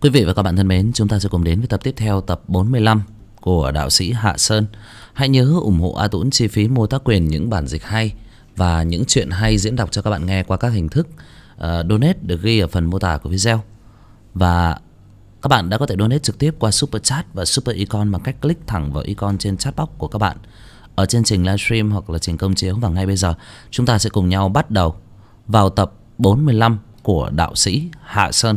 Quý vị và các bạn thân mến, chúng ta sẽ cùng đến với tập tiếp theo, tập 45 của đạo sĩ Hạ Sơn. Hãy nhớ ủng hộ A Tũng chi phí mua tác quyền những bản dịch hay và những chuyện hay diễn đọc cho các bạn nghe qua các hình thức donate được ghi ở phần mô tả của video. Và các bạn đã có thể donate trực tiếp qua Super Chat và Super Icon bằng cách click thẳng vào icon trên chat box của các bạn ở trên trình livestream hoặc là trình công chiếu. Và ngay bây giờ chúng ta sẽ cùng nhau bắt đầu vào tập 45 của đạo sĩ Hạ Sơn.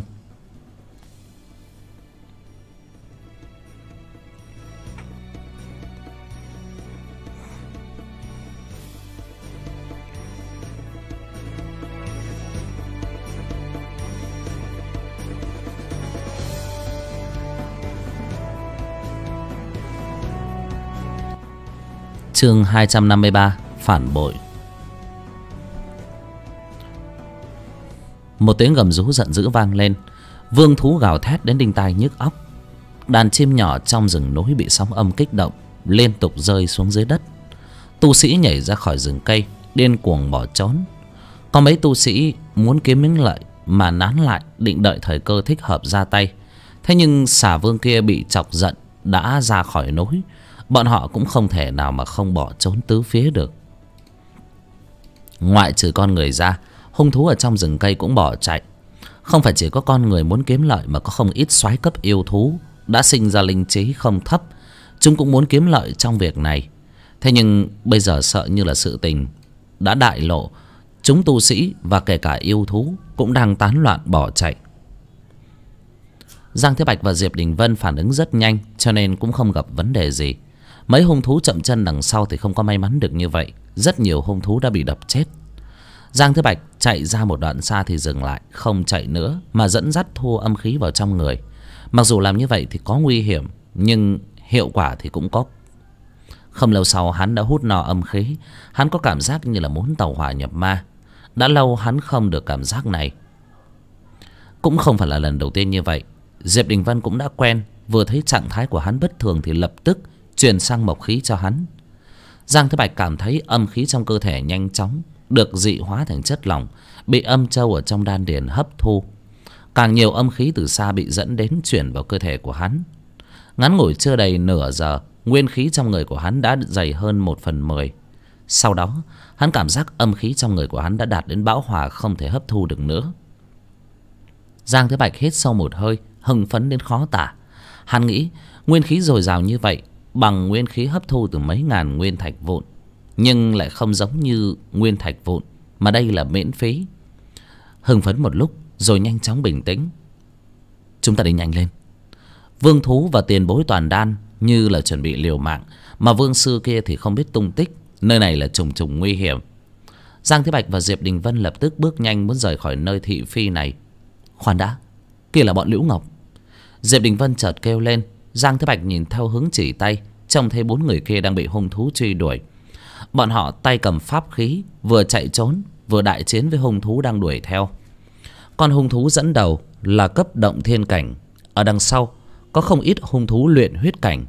Chương 253: Phản bội. Một tiếng gầm rú giận dữ vang lên. Vương thú gào thét đến đinh tai nhức óc. Đàn chim nhỏ trong rừng núi bị sóng âm kích động, liên tục rơi xuống dưới đất. Tu sĩ nhảy ra khỏi rừng cây, điên cuồng bỏ trốn. Có mấy tu sĩ muốn kiếm miếng lợi mà nán lại, định đợi thời cơ thích hợp ra tay. Thế nhưng xà vương kia bị chọc giận đã ra khỏi núi. Bọn họ cũng không thể nào mà không bỏ trốn tứ phía được. Ngoại trừ con người ra, hung thú ở trong rừng cây cũng bỏ chạy. Không phải chỉ có con người muốn kiếm lợi, mà có không ít soái cấp yêu thú đã sinh ra linh trí không thấp. Chúng cũng muốn kiếm lợi trong việc này. Thế nhưng bây giờ sợ như là sự tình đã đại lộ, chúng tu sĩ và kể cả yêu thú cũng đang tán loạn bỏ chạy. Giang Thế Bạch và Diệp Đình Vân phản ứng rất nhanh, cho nên cũng không gặp vấn đề gì. Mấy hung thú chậm chân đằng sau thì không có may mắn được như vậy. Rất nhiều hung thú đã bị đập chết. Giang Thế Bạch chạy ra một đoạn xa thì dừng lại, không chạy nữa mà dẫn dắt thu âm khí vào trong người. Mặc dù làm như vậy thì có nguy hiểm, nhưng hiệu quả thì cũng có. Không lâu sau hắn đã hút no âm khí. Hắn có cảm giác như là muốn tẩu hỏa nhập ma. Đã lâu hắn không được cảm giác này. Cũng không phải là lần đầu tiên như vậy. Diệp Đình Vân cũng đã quen. Vừa thấy trạng thái của hắn bất thường thì lập tức truyền sang mộc khí cho hắn. Giang Thế Bạch cảm thấy âm khí trong cơ thể nhanh chóng được dị hóa thành chất lỏng, bị âm châu ở trong đan điền hấp thu. Càng nhiều âm khí từ xa bị dẫn đến chuyển vào cơ thể của hắn. Ngắn ngủi chưa đầy nửa giờ, nguyên khí trong người của hắn đã dày hơn 1/10. Sau đó hắn cảm giác âm khí trong người của hắn đã đạt đến bão hòa, không thể hấp thu được nữa. Giang Thế Bạch hít sâu một hơi, hưng phấn đến khó tả. Hắn nghĩ nguyên khí dồi dào như vậy bằng nguyên khí hấp thu từ mấy ngàn nguyên thạch vụn, nhưng lại không giống như nguyên thạch vụn, mà đây là miễn phí. Hưng phấn một lúc rồi nhanh chóng bình tĩnh. Chúng ta đi nhanh lên. Vương thú và tiền bối toàn đan như là chuẩn bị liều mạng, mà vương sư kia thì không biết tung tích. Nơi này là trùng trùng nguy hiểm. Giang Thế Bạch và Diệp Đình Vân lập tức bước nhanh muốn rời khỏi nơi thị phi này. Khoan đã, kia là bọn Liễu Ngọc. Diệp Đình Vân chợt kêu lên. Giang Thế Bạch nhìn theo hướng chỉ tay, trông thấy 4 người kia đang bị hung thú truy đuổi. Bọn họ tay cầm pháp khí, vừa chạy trốn vừa đại chiến với hung thú đang đuổi theo. Con hung thú dẫn đầu là cấp động thiên cảnh. Ở đằng sau có không ít hung thú luyện huyết cảnh.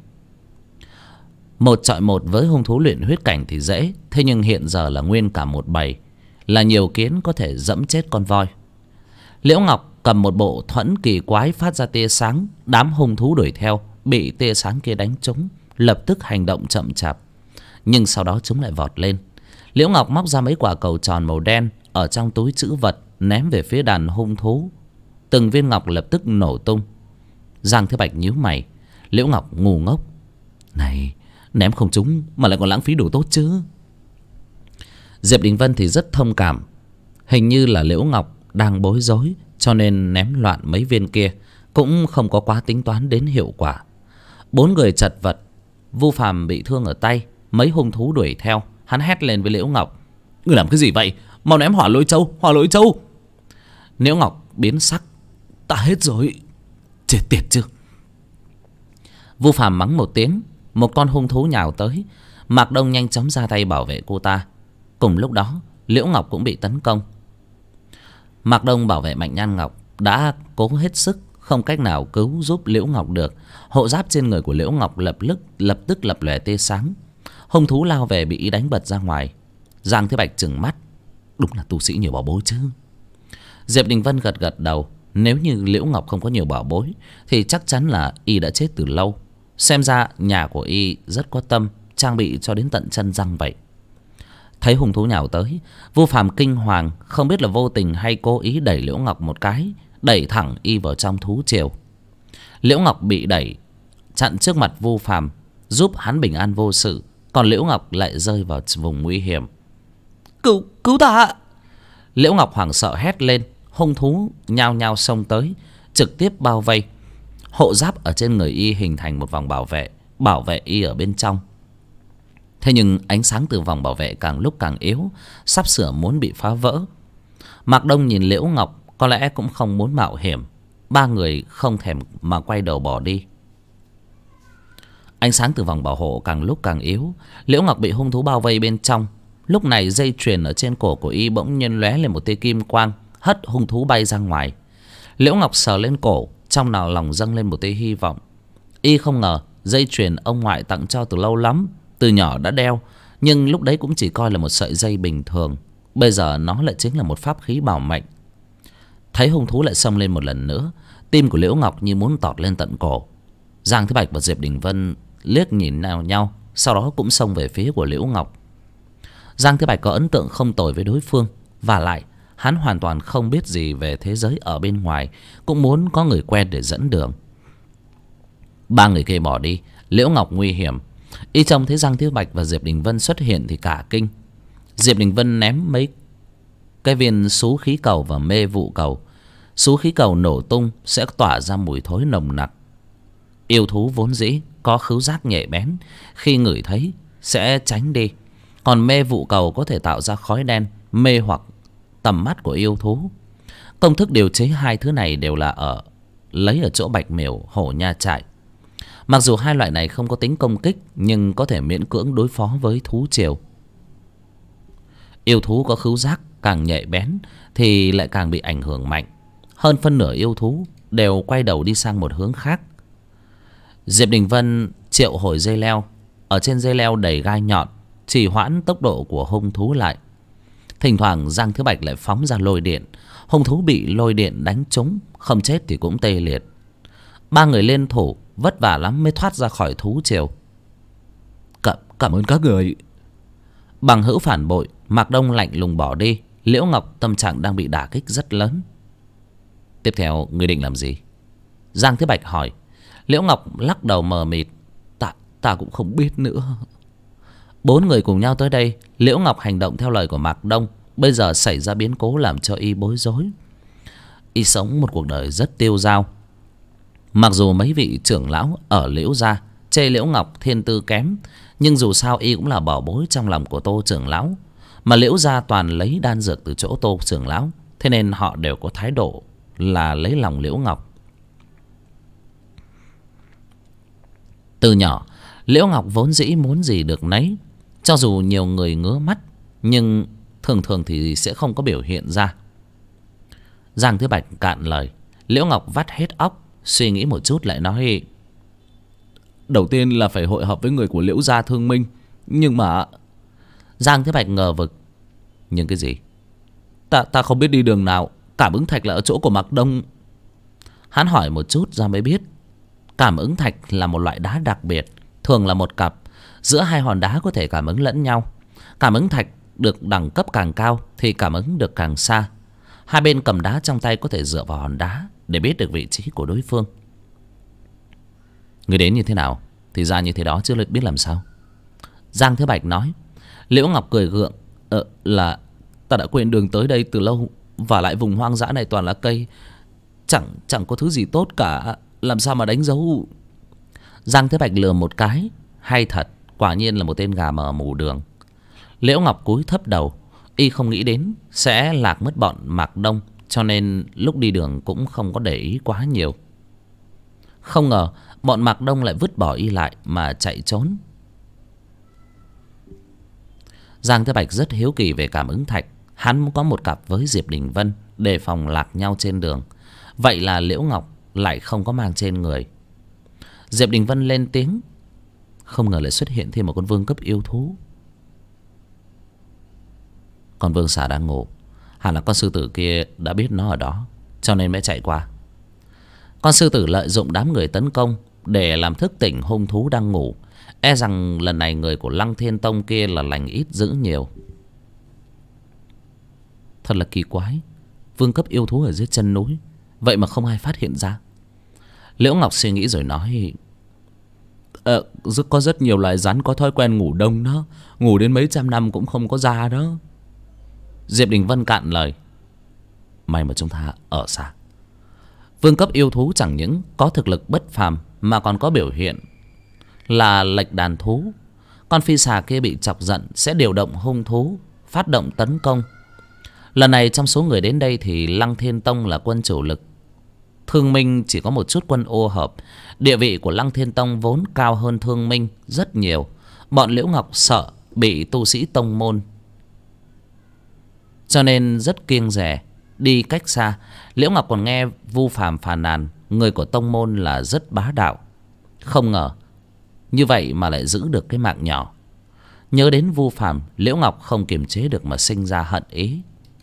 Một chọi một với hung thú luyện huyết cảnh thì dễ. Thế nhưng hiện giờ là nguyên cả một bầy, là nhiều kiến có thể dẫm chết con voi. Liễu Ngọc cầm một bộ thuẫn kỳ quái phát ra tia sáng. Đám hung thú đuổi theo bị tia sáng kia đánh trúng, lập tức hành động chậm chạp. Nhưng sau đó chúng lại vọt lên. Liễu Ngọc móc ra mấy quả cầu tròn màu đen ở trong túi trữ vật, ném về phía đàn hung thú. Từng viên ngọc lập tức nổ tung. Giang Thế Bạch nhíu mày. Liễu Ngọc ngu ngốc. Này, ném không trúng mà lại còn lãng phí đồ tốt chứ. Diệp Đình Vân thì rất thông cảm. Hình như là Liễu Ngọc đang bối rối, cho nên ném loạn mấy viên kia, cũng không có quá tính toán đến hiệu quả. 4 người chật vật. Vu Phàm bị thương ở tay. Mấy hung thú đuổi theo. Hắn hét lên với Liễu Ngọc. Ngươi làm cái gì vậy? Mau ném hỏa lôi châu, hỏa lôi châu. Liễu Ngọc biến sắc. Ta hết rồi. Chết tiệt chứ. Vu Phàm mắng một tiếng. Một con hung thú nhào tới. Mạc Đông nhanh chóng ra tay bảo vệ cô ta. Cùng lúc đó Liễu Ngọc cũng bị tấn công. Mạc Đông bảo vệ Mạnh Nhan Ngọc đã cố hết sức, không cách nào cứu giúp Liễu Ngọc được. Hộ giáp trên người của Liễu Ngọc lập tức lập lòe tia sáng. Hung thú lao về bị y đánh bật ra ngoài. Giang Thế Bạch trừng mắt. Đúng là tu sĩ nhiều bảo bối chứ. Diệp Đình Vân gật gật đầu. Nếu như Liễu Ngọc không có nhiều bảo bối thì chắc chắn là y đã chết từ lâu. Xem ra nhà của y rất có tâm, trang bị cho đến tận chân răng vậy. Thấy hung thú nhào tới, Vu Phàm kinh hoàng, không biết là vô tình hay cố ý đẩy Liễu Ngọc một cái, đẩy thẳng y vào trong thú triều. Liễu Ngọc bị đẩy chặn trước mặt Vu Phàm, giúp hắn bình an vô sự, còn Liễu Ngọc lại rơi vào vùng nguy hiểm. Cứu ta! Liễu Ngọc hoảng sợ hét lên. Hung thú nhao nhao xông tới, trực tiếp bao vây. Hộ giáp ở trên người y hình thành một vòng bảo vệ y ở bên trong. Thế nhưng ánh sáng từ vòng bảo vệ càng lúc càng yếu, sắp sửa muốn bị phá vỡ. Mạc Đông nhìn Liễu Ngọc, có lẽ cũng không muốn mạo hiểm. Ba người không thèm mà quay đầu bỏ đi. Ánh sáng từ vòng bảo hộ càng lúc càng yếu, Liễu Ngọc bị hung thú bao vây bên trong. Lúc này dây chuyền ở trên cổ của y bỗng nhiên lóe lên một tia kim quang, hất hung thú bay ra ngoài. Liễu Ngọc sờ lên cổ, trong nào lòng dâng lên một tia hy vọng. Y không ngờ dây chuyền ông ngoại tặng cho từ lâu lắm, từ nhỏ đã đeo, nhưng lúc đấy cũng chỉ coi là một sợi dây bình thường. Bây giờ nó lại chính là một pháp khí bảo mệnh. Thấy hung thú lại xông lên một lần nữa, tim của Liễu Ngọc như muốn tọt lên tận cổ. Giang Thế Bạch và Diệp Đình Vân liếc nhìn nhau, sau đó cũng xông về phía của Liễu Ngọc. Giang Thế Bạch có ấn tượng không tồi với đối phương, và lại hắn hoàn toàn không biết gì về thế giới ở bên ngoài, cũng muốn có người quen để dẫn đường. Ba người kia bỏ đi, Liễu Ngọc nguy hiểm. Y trông thấy Giang Thế Bạch và Diệp Đình Vân xuất hiện thì cả kinh. Diệp Đình Vân ném mấy cái viên xú khí cầu và mê vụ cầu. Xú khí cầu nổ tung sẽ tỏa ra mùi thối nồng nặc. Yêu thú vốn dĩ có khứu giác nhạy bén, khi ngửi thấy sẽ tránh đi. Còn mê vụ cầu có thể tạo ra khói đen, mê hoặc tầm mắt của yêu thú. Công thức điều chế hai thứ này đều là lấy ở chỗ Bạch Miểu, Hổ Nha Trại. Mặc dù hai loại này không có tính công kích, nhưng có thể miễn cưỡng đối phó với thú triều. Yêu thú có khứu giác càng nhạy bén thì lại càng bị ảnh hưởng mạnh. Hơn phân nửa yêu thú đều quay đầu đi sang một hướng khác. Diệp Đình Vân triệu hồi dây leo, ở trên dây leo đầy gai nhọn, trì hoãn tốc độ của hung thú lại. Thỉnh thoảng Giang Thứ Bạch lại phóng ra lôi điện. Hung thú bị lôi điện đánh trúng, không chết thì cũng tê liệt. Ba người liên thủ vất vả lắm mới thoát ra khỏi thú triều. Cảm ơn các người. Bằng hữu phản bội, Mạc Đông lạnh lùng bỏ đi. Liễu Ngọc tâm trạng đang bị đả kích rất lớn. Tiếp theo người định làm gì? Giang Thế Bạch hỏi. Liễu Ngọc lắc đầu mờ mịt. Ta cũng không biết nữa. Bốn người cùng nhau tới đây. Liễu Ngọc hành động theo lời của Mạc Đông. Bây giờ xảy ra biến cố làm cho y bối rối. Y sống một cuộc đời rất tiêu dao. Mặc dù mấy vị trưởng lão ở Liễu gia chê Liễu Ngọc thiên tư kém, nhưng dù sao y cũng là bảo bối trong lòng của Tô trưởng lão. Mà Liễu gia toàn lấy đan dược từ chỗ Tô trưởng lão, thế nên họ đều có thái độ là lấy lòng Liễu Ngọc. Từ nhỏ Liễu Ngọc vốn dĩ muốn gì được nấy. Cho dù nhiều người ngứa mắt, nhưng thường thường thì sẽ không có biểu hiện ra. Giang Thế Bạch cạn lời. Liễu Ngọc vắt hết óc, suy nghĩ một chút lại nói. Đầu tiên là phải hội hợp với người của Liễu gia thương minh. Nhưng mà... Giang Thế Bạch ngờ vực. Nhưng cái gì? Ta không biết đi đường nào. Cảm ứng thạch là ở chỗ của Mạc Đông. Hắn hỏi một chút ra mới biết. Cảm ứng thạch là một loại đá đặc biệt, thường là một cặp. Giữa hai hòn đá có thể cảm ứng lẫn nhau. Cảm ứng thạch được đẳng cấp càng cao thì cảm ứng được càng xa. Hai bên cầm đá trong tay có thể dựa vào hòn đá để biết được vị trí của đối phương. Người đến như thế nào thì ra như thế đó, chứ biết làm sao. Giang Thế Bạch nói. Liễu Ngọc cười gượng. Là ta đã quên đường tới đây từ lâu, và lại vùng hoang dã này toàn là cây, chẳng có thứ gì tốt cả, làm sao mà đánh dấu. Giang Thế Bạch lừa một cái. Hay thật, quả nhiên là một tên gà mờ mù đường. Liễu Ngọc cúi thấp đầu. Y không nghĩ đến sẽ lạc mất bọn Mạc Đông, cho nên lúc đi đường cũng không có để ý quá nhiều. Không ngờ bọn Mạc Đông lại vứt bỏ y lại mà chạy trốn. Giang Thế Bạch rất hiếu kỳ về cảm ứng thạch. Hắn có một cặp với Diệp Đình Vân, đề phòng lạc nhau trên đường. Vậy là Liễu Ngọc lại không có mang trên người. Diệp Đình Vân lên tiếng. Không ngờ lại xuất hiện thêm một con vương cấp yêu thú. Con vương xà đang ngủ, hẳn là con sư tử kia đã biết nó ở đó, cho nên mới chạy qua. Con sư tử lợi dụng đám người tấn công để làm thức tỉnh hung thú đang ngủ. E rằng lần này người của Lăng Thiên Tông kia là lành ít dữ nhiều. Thật là kỳ quái, vương cấp yêu thú ở dưới chân núi, vậy mà không ai phát hiện ra. Liễu Ngọc suy nghĩ rồi nói: có rất nhiều loài rắn có thói quen ngủ đông đó, ngủ đến mấy trăm năm cũng không có ra đó. Diệp Đình Vân cạn lời: may mà chúng ta ở xa. Vương cấp yêu thú chẳng những có thực lực bất phàm mà còn có biểu hiện là lệch đàn thú. Con phi xà kia bị chọc giận sẽ điều động hung thú phát động tấn công. Lần này trong số người đến đây thì Lăng Thiên Tông là quân chủ lực, Thương Minh chỉ có một chút quân ô hợp. Địa vị của Lăng Thiên Tông vốn cao hơn Thương Minh rất nhiều. Bọn Liễu Ngọc sợ bị tu sĩ tông môn, cho nên rất kiêng dè đi cách xa. Liễu Ngọc còn nghe Vu Phàm phàn nàn người của tông môn là rất bá đạo. Không ngờ như vậy mà lại giữ được cái mạng nhỏ. Nhớ đến Vu Phàm, Liễu Ngọc không kiềm chế được mà sinh ra hận ý.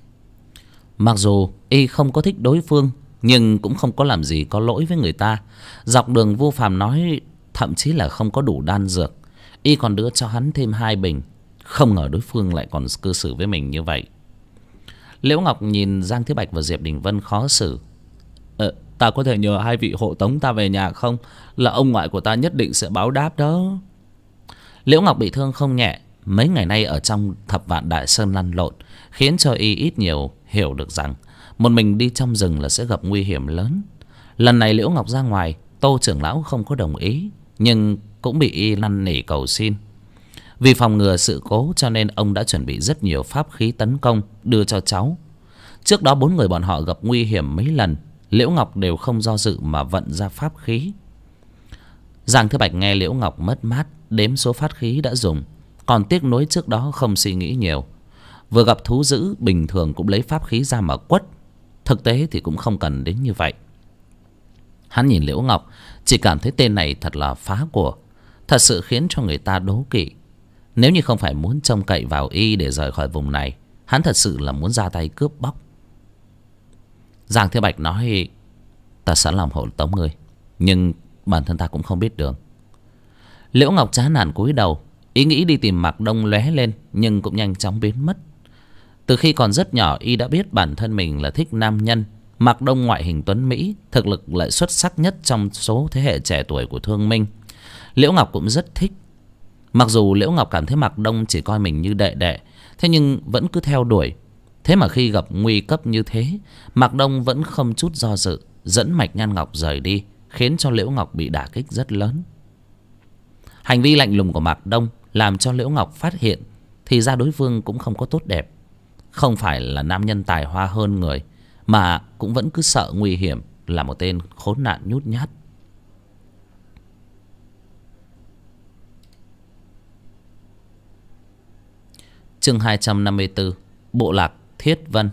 Mặc dù y không có thích đối phương, nhưng cũng không có làm gì có lỗi với người ta. Dọc đường Vu Phàm nói thậm chí là không có đủ đan dược, y còn đưa cho hắn thêm 2 bình. Không ngờ đối phương lại còn cư xử với mình như vậy. Liễu Ngọc nhìn Giang Thế Bạch và Diệp Đình Vân khó xử. Ta có thể nhờ 2 vị hộ tống ta về nhà không? Là ông ngoại của ta nhất định sẽ báo đáp đó. Liễu Ngọc bị thương không nhẹ, mấy ngày nay ở trong Thập Vạn Đại Sơn lăn lộn, khiến cho y ít nhiều hiểu được rằng một mình đi trong rừng là sẽ gặp nguy hiểm lớn. Lần này Liễu Ngọc ra ngoài, Tô trưởng lão không có đồng ý, nhưng cũng bị y năn nỉ cầu xin. Vì phòng ngừa sự cố cho nên ông đã chuẩn bị rất nhiều pháp khí tấn công đưa cho cháu. Trước đó 4 người bọn họ gặp nguy hiểm mấy lần, Liễu Ngọc đều không do dự mà vận ra pháp khí. Giang Thế Bạch nghe Liễu Ngọc mất mát đếm số pháp khí đã dùng, còn tiếc nuối trước đó không suy nghĩ nhiều. Vừa gặp thú dữ bình thường cũng lấy pháp khí ra mà quất, thực tế thì cũng không cần đến như vậy. Hắn nhìn Liễu Ngọc chỉ cảm thấy tên này thật là phá của, thật sự khiến cho người ta đố kỵ. Nếu như không phải muốn trông cậy vào y để rời khỏi vùng này, hắn thật sự là muốn ra tay cướp bóc. Giang Thế Bạch nói: ta sẵn lòng hộ tống ngươi, nhưng bản thân ta cũng không biết đường. Liễu Ngọc chán nản cúi đầu. Ý nghĩ đi tìm Mạc Đông lóe lên nhưng cũng nhanh chóng biến mất. Từ khi còn rất nhỏ, y đã biết bản thân mình là thích nam nhân. Mạc Đông ngoại hình tuấn mỹ, thực lực lại xuất sắc nhất trong số thế hệ trẻ tuổi của Thương Minh. Liễu Ngọc cũng rất thích. Mặc dù Liễu Ngọc cảm thấy Mạc Đông chỉ coi mình như đệ đệ, thế nhưng vẫn cứ theo đuổi. Thế mà khi gặp nguy cấp như thế, Mạc Đông vẫn không chút do dự dẫn Mạch Nhan Ngọc rời đi, khiến cho Liễu Ngọc bị đả kích rất lớn. Hành vi lạnh lùng của Mạc Đông làm cho Liễu Ngọc phát hiện thì ra đối phương cũng không có tốt đẹp. Không phải là nam nhân tài hoa hơn người, mà cũng vẫn cứ sợ nguy hiểm, là một tên khốn nạn nhút nhát. Chương 254: Bộ lạc Thiết Vân.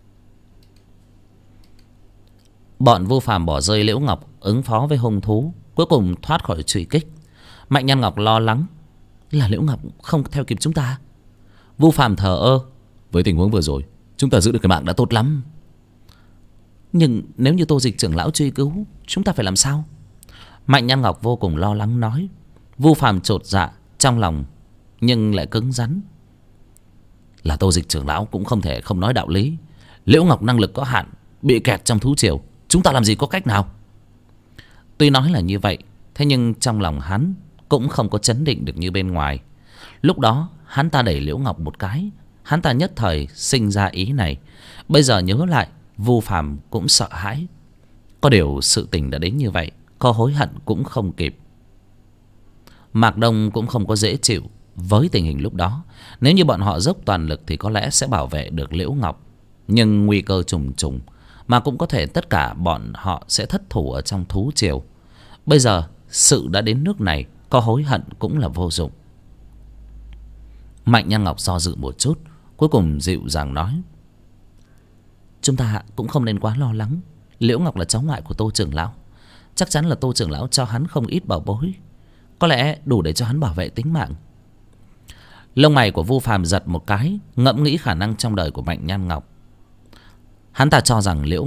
Bọn Vu Phàm bỏ rơi Liễu Ngọc ứng phó với hung thú, cuối cùng thoát khỏi truy kích. Mạnh Nhan Ngọc lo lắng: là Liễu Ngọc không theo kịp chúng ta. Vu Phàm thờ ơ: với tình huống vừa rồi, chúng ta giữ được cái mạng đã tốt lắm. Nhưng nếu như Tô Dịch trưởng lão truy cứu, chúng ta phải làm sao? Mạnh Nhan Ngọc vô cùng lo lắng nói. Vu Phàm chột dạ trong lòng nhưng lại cứng rắn: là Tô Dịch trưởng lão cũng không thể không nói đạo lý. Liễu Ngọc năng lực có hạn, bị kẹt trong thú triều, chúng ta làm gì có cách nào? Tuy nói là như vậy, thế nhưng trong lòng hắn cũng không có chấn định được như bên ngoài. Lúc đó hắn ta đẩy Liễu Ngọc một cái, hắn ta nhất thời sinh ra ý này. Bây giờ nhớ lại, Vu Phàm cũng sợ hãi. Có điều sự tình đã đến như vậy, có hối hận cũng không kịp. Mạc Đông cũng không có dễ chịu với tình hình lúc đó. Nếu như bọn họ dốc toàn lực thì có lẽ sẽ bảo vệ được Liễu Ngọc, nhưng nguy cơ trùng trùng, mà cũng có thể tất cả bọn họ sẽ thất thủ ở trong thú triều. Bây giờ sự đã đến nước này, có hối hận cũng là vô dụng. Mạnh Nhan Ngọc do dự một chút, cuối cùng dịu dàng nói: chúng ta cũng không nên quá lo lắng. Liễu Ngọc là cháu ngoại của Tô trưởng lão, chắc chắn là Tô trưởng lão cho hắn không ít bảo bối, có lẽ đủ để cho hắn bảo vệ tính mạng. Lông mày của Vu Phàm giật một cái, ngẫm nghĩ khả năng trong đời của Mạnh Nhan Ngọc. Hắn ta cho rằng Liễu Ngọc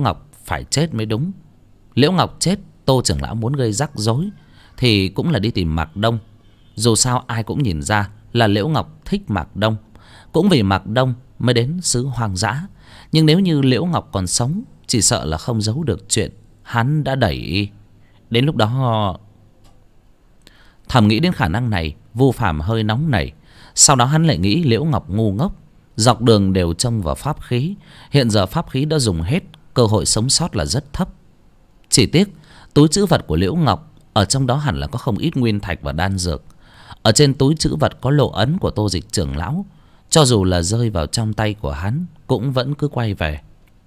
phải chết mới đúng. Liễu Ngọc chết, Tô trưởng lão muốn gây rắc rối thì cũng là đi tìm Mạc Đông. Dù sao ai cũng nhìn ra là Liễu Ngọc thích Mạc Đông, cũng vì Mạc Đông mới đến xứ hoang dã. Nhưng nếu như Liễu Ngọc còn sống, chỉ sợ là không giấu được chuyện hắn đã đẩy y. Đến lúc đó... Thầm nghĩ đến khả năng này, Vu Phàm hơi nóng nảy. Sau đó hắn lại nghĩ Liễu Ngọc ngu ngốc, dọc đường đều trông vào pháp khí. Hiện giờ pháp khí đã dùng hết, cơ hội sống sót là rất thấp. Chỉ tiếc túi trữ vật của Liễu Ngọc, ở trong đó hẳn là có không ít nguyên thạch và đan dược. Ở trên túi trữ vật có lộ ấn của Tô Dịch trưởng lão, cho dù là rơi vào trong tay của hắn cũng vẫn cứ quay về.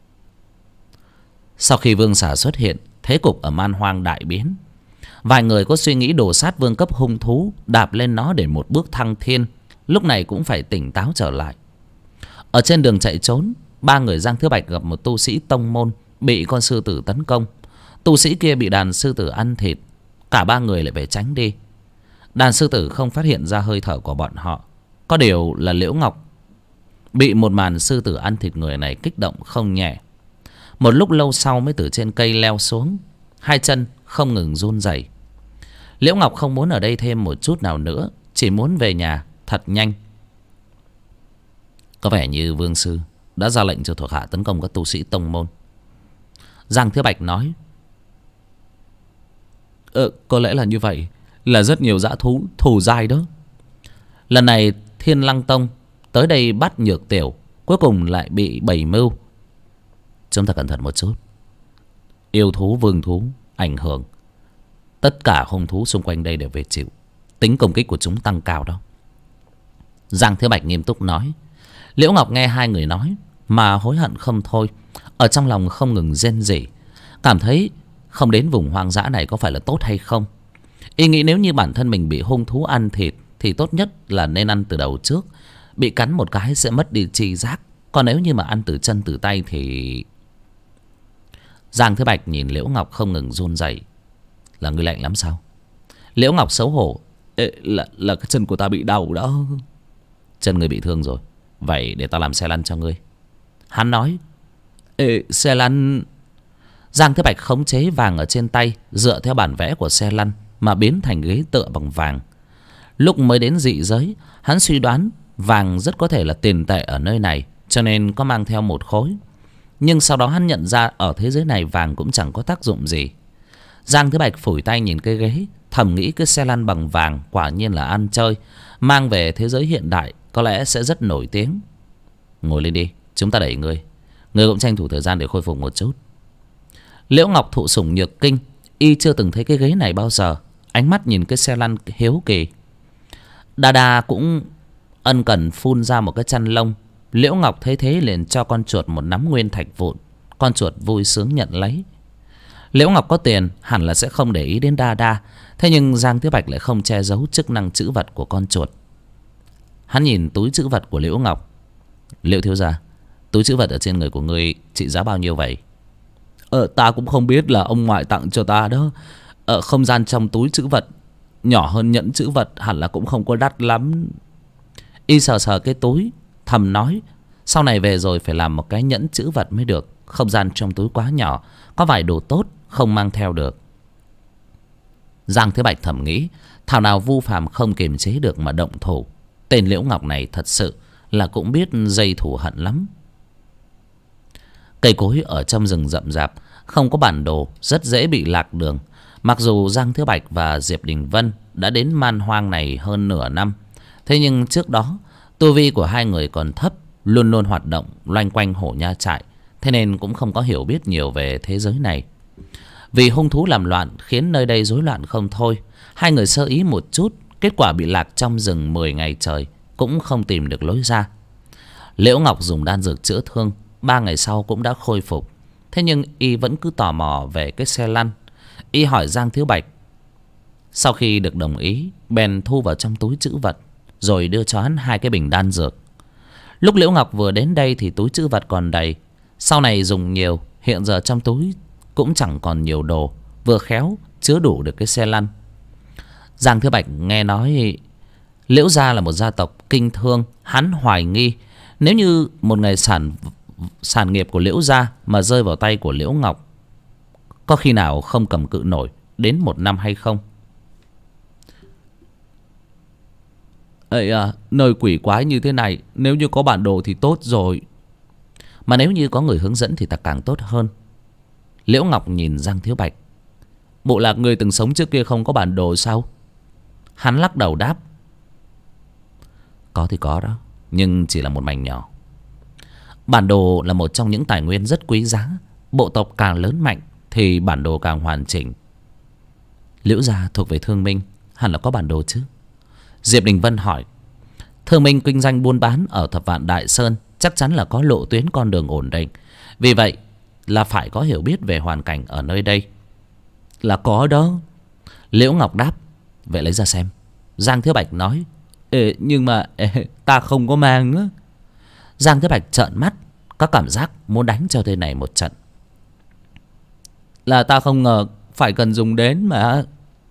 Sau khi vương xà xuất hiện, thế cục ở man hoang đại biến. Vài người có suy nghĩ đổ sát vương cấp hung thú, đạp lên nó để một bước thăng thiên, lúc này cũng phải tỉnh táo trở lại. Ở trên đường chạy trốn, ba người Giang Thứ Bạch gặp một tu sĩ tông môn bị con sư tử tấn công. Tu sĩ kia bị đàn sư tử ăn thịt, cả ba người lại phải tránh đi. Đàn sư tử không phát hiện ra hơi thở của bọn họ. Có điều là Liễu Ngọc bị một màn sư tử ăn thịt người này kích động không nhẹ. Một lúc lâu sau mới từ trên cây leo xuống, hai chân không ngừng run rẩy. Liễu Ngọc không muốn ở đây thêm một chút nào nữa, chỉ muốn về nhà thật nhanh. Có vẻ như vương sư đã ra lệnh cho thuộc hạ tấn công các tu sĩ tông môn. Giang Thứ Bạch nói: có lẽ là như vậy, là rất nhiều dã thú thù dai đó. Lần này Thiên Lăng Tông tới đây bắt Nhược Tiểu, cuối cùng lại bị bày mưu. Chúng ta cẩn thận một chút. Yêu thú, vương thú ảnh hưởng, tất cả hung thú xung quanh đây đều về chịu. Tính công kích của chúng tăng cao đó. Giang Thế Bạch nghiêm túc nói. Liễu Ngọc nghe hai người nói mà hối hận không thôi, ở trong lòng không ngừng rên rỉ, cảm thấy không đến vùng hoang dã này có phải là tốt hay không. Y nghĩ nếu như bản thân mình bị hung thú ăn thịt thì tốt nhất là nên ăn từ đầu trước. Bị cắn một cái sẽ mất đi tri giác, còn nếu như mà ăn từ chân từ tay thì... Giang Thế Bạch nhìn Liễu Ngọc không ngừng run rẩy. Là người lạnh lắm sao? Liễu Ngọc xấu hổ. Là cái chân của ta bị đau đó. Chân người bị thương rồi, vậy để ta làm xe lăn cho ngươi. Hắn nói. Xe lăn... Giang Thế Bạch khống chế vàng ở trên tay, dựa theo bản vẽ của xe lăn mà biến thành ghế tựa bằng vàng. Lúc mới đến dị giới, hắn suy đoán vàng rất có thể là tiền tệ ở nơi này, cho nên có mang theo một khối. Nhưng sau đó hắn nhận ra ở thế giới này vàng cũng chẳng có tác dụng gì. Giang Thế Bạch phủi tay nhìn cái ghế, thầm nghĩ cái xe lăn bằng vàng quả nhiên là ăn chơi, mang về thế giới hiện đại có lẽ sẽ rất nổi tiếng. Ngồi lên đi, chúng ta đẩy ngươi. Ngươi cũng tranh thủ thời gian để khôi phục một chút. Liễu Ngọc thụ sủng nhược kinh, y chưa từng thấy cái ghế này bao giờ, ánh mắt nhìn cái xe lăn hiếu kỳ. Đa Đa cũng ân cần phun ra một cái chăn lông. Liễu Ngọc thấy thế liền cho con chuột một nắm nguyên thạch vụn. Con chuột vui sướng nhận lấy. Liễu Ngọc có tiền hẳn là sẽ không để ý đến Đa Đa, thế nhưng Giang Thế Bạch lại không che giấu chức năng trữ vật của con chuột. Hắn nhìn túi trữ vật của Liễu Ngọc. Liễu thiếu gia, túi trữ vật ở trên người của ngươi trị giá bao nhiêu vậy? Ta cũng không biết, là ông ngoại tặng cho ta đó. Không gian trong túi trữ vật nhỏ hơn nhẫn trữ vật, hẳn là cũng không có đắt lắm. Y sờ sờ cái túi, thầm nói sau này về rồi phải làm một cái nhẫn trữ vật mới được. Không gian trong túi quá nhỏ, có vài đồ tốt không mang theo được. Giang Thế Bạch thầm nghĩ, thảo nào Vu Phàm không kiềm chế được mà động thủ. Tên Liễu Ngọc này thật sự là cũng biết dây thù hận lắm. Cây cối ở trong rừng rậm rạp, không có bản đồ, rất dễ bị lạc đường. Mặc dù Giang Thế Bạch và Diệp Đình Vân đã đến man hoang này hơn nửa năm, thế nhưng trước đó tu vi của hai người còn thấp, luôn luôn hoạt động loanh quanh Hổ Nha Trại, thế nên cũng không có hiểu biết nhiều về thế giới này. Vì hung thú làm loạn khiến nơi đây rối loạn không thôi, hai người sơ ý một chút, kết quả bị lạc trong rừng 10 ngày trời cũng không tìm được lối ra. Liễu Ngọc dùng đan dược chữa thương, 3 ngày sau cũng đã khôi phục. Thế nhưng y vẫn cứ tò mò về cái xe lăn. Y hỏi Giang Thiếu Bạch. Sau khi được đồng ý, bèn thu vào trong túi trữ vật, rồi đưa cho hắn 2 cái bình đan dược. Lúc Liễu Ngọc vừa đến đây thì túi trữ vật còn đầy. Sau này dùng nhiều, hiện giờ trong túi cũng chẳng còn nhiều đồ, vừa khéo chứa đủ được cái xe lăn. Giang Thiếu Bạch nghe nói Liễu gia là một gia tộc kinh thương, hắn hoài nghi nếu như một ngày sản nghiệp của Liễu gia mà rơi vào tay của Liễu Ngọc có khi nào không cầm cự nổi đến 1 năm hay không? Ây à, nơi quỷ quái như thế này, nếu như có bản đồ thì tốt rồi. Mà nếu như có người hướng dẫn thì ta càng tốt hơn. Liễu Ngọc nhìn Giang Thiếu Bạch. Bộ lạc người từng sống trước kia không có bản đồ sao? Hắn lắc đầu đáp. Có thì có đó, nhưng chỉ là một mảnh nhỏ. Bản đồ là một trong những tài nguyên rất quý giá. Bộ tộc càng lớn mạnh thì bản đồ càng hoàn chỉnh. Liễu gia thuộc về Thương Minh, hẳn là có bản đồ chứ? Diệp Đình Vân hỏi. Thương Minh kinh doanh buôn bán ở Thập Vạn Đại Sơn, chắc chắn là có lộ tuyến con đường ổn định. Vì vậy là phải có hiểu biết về hoàn cảnh ở nơi đây. Là có đó. Liễu Ngọc đáp. Vậy lấy ra xem. Giang Thiếu Bạch nói. Nhưng mà ta không có mang nữa. Giang Thiếu Bạch trợn mắt, có cảm giác muốn đánh cho tên này một trận. Là ta không ngờ phải cần dùng đến mà.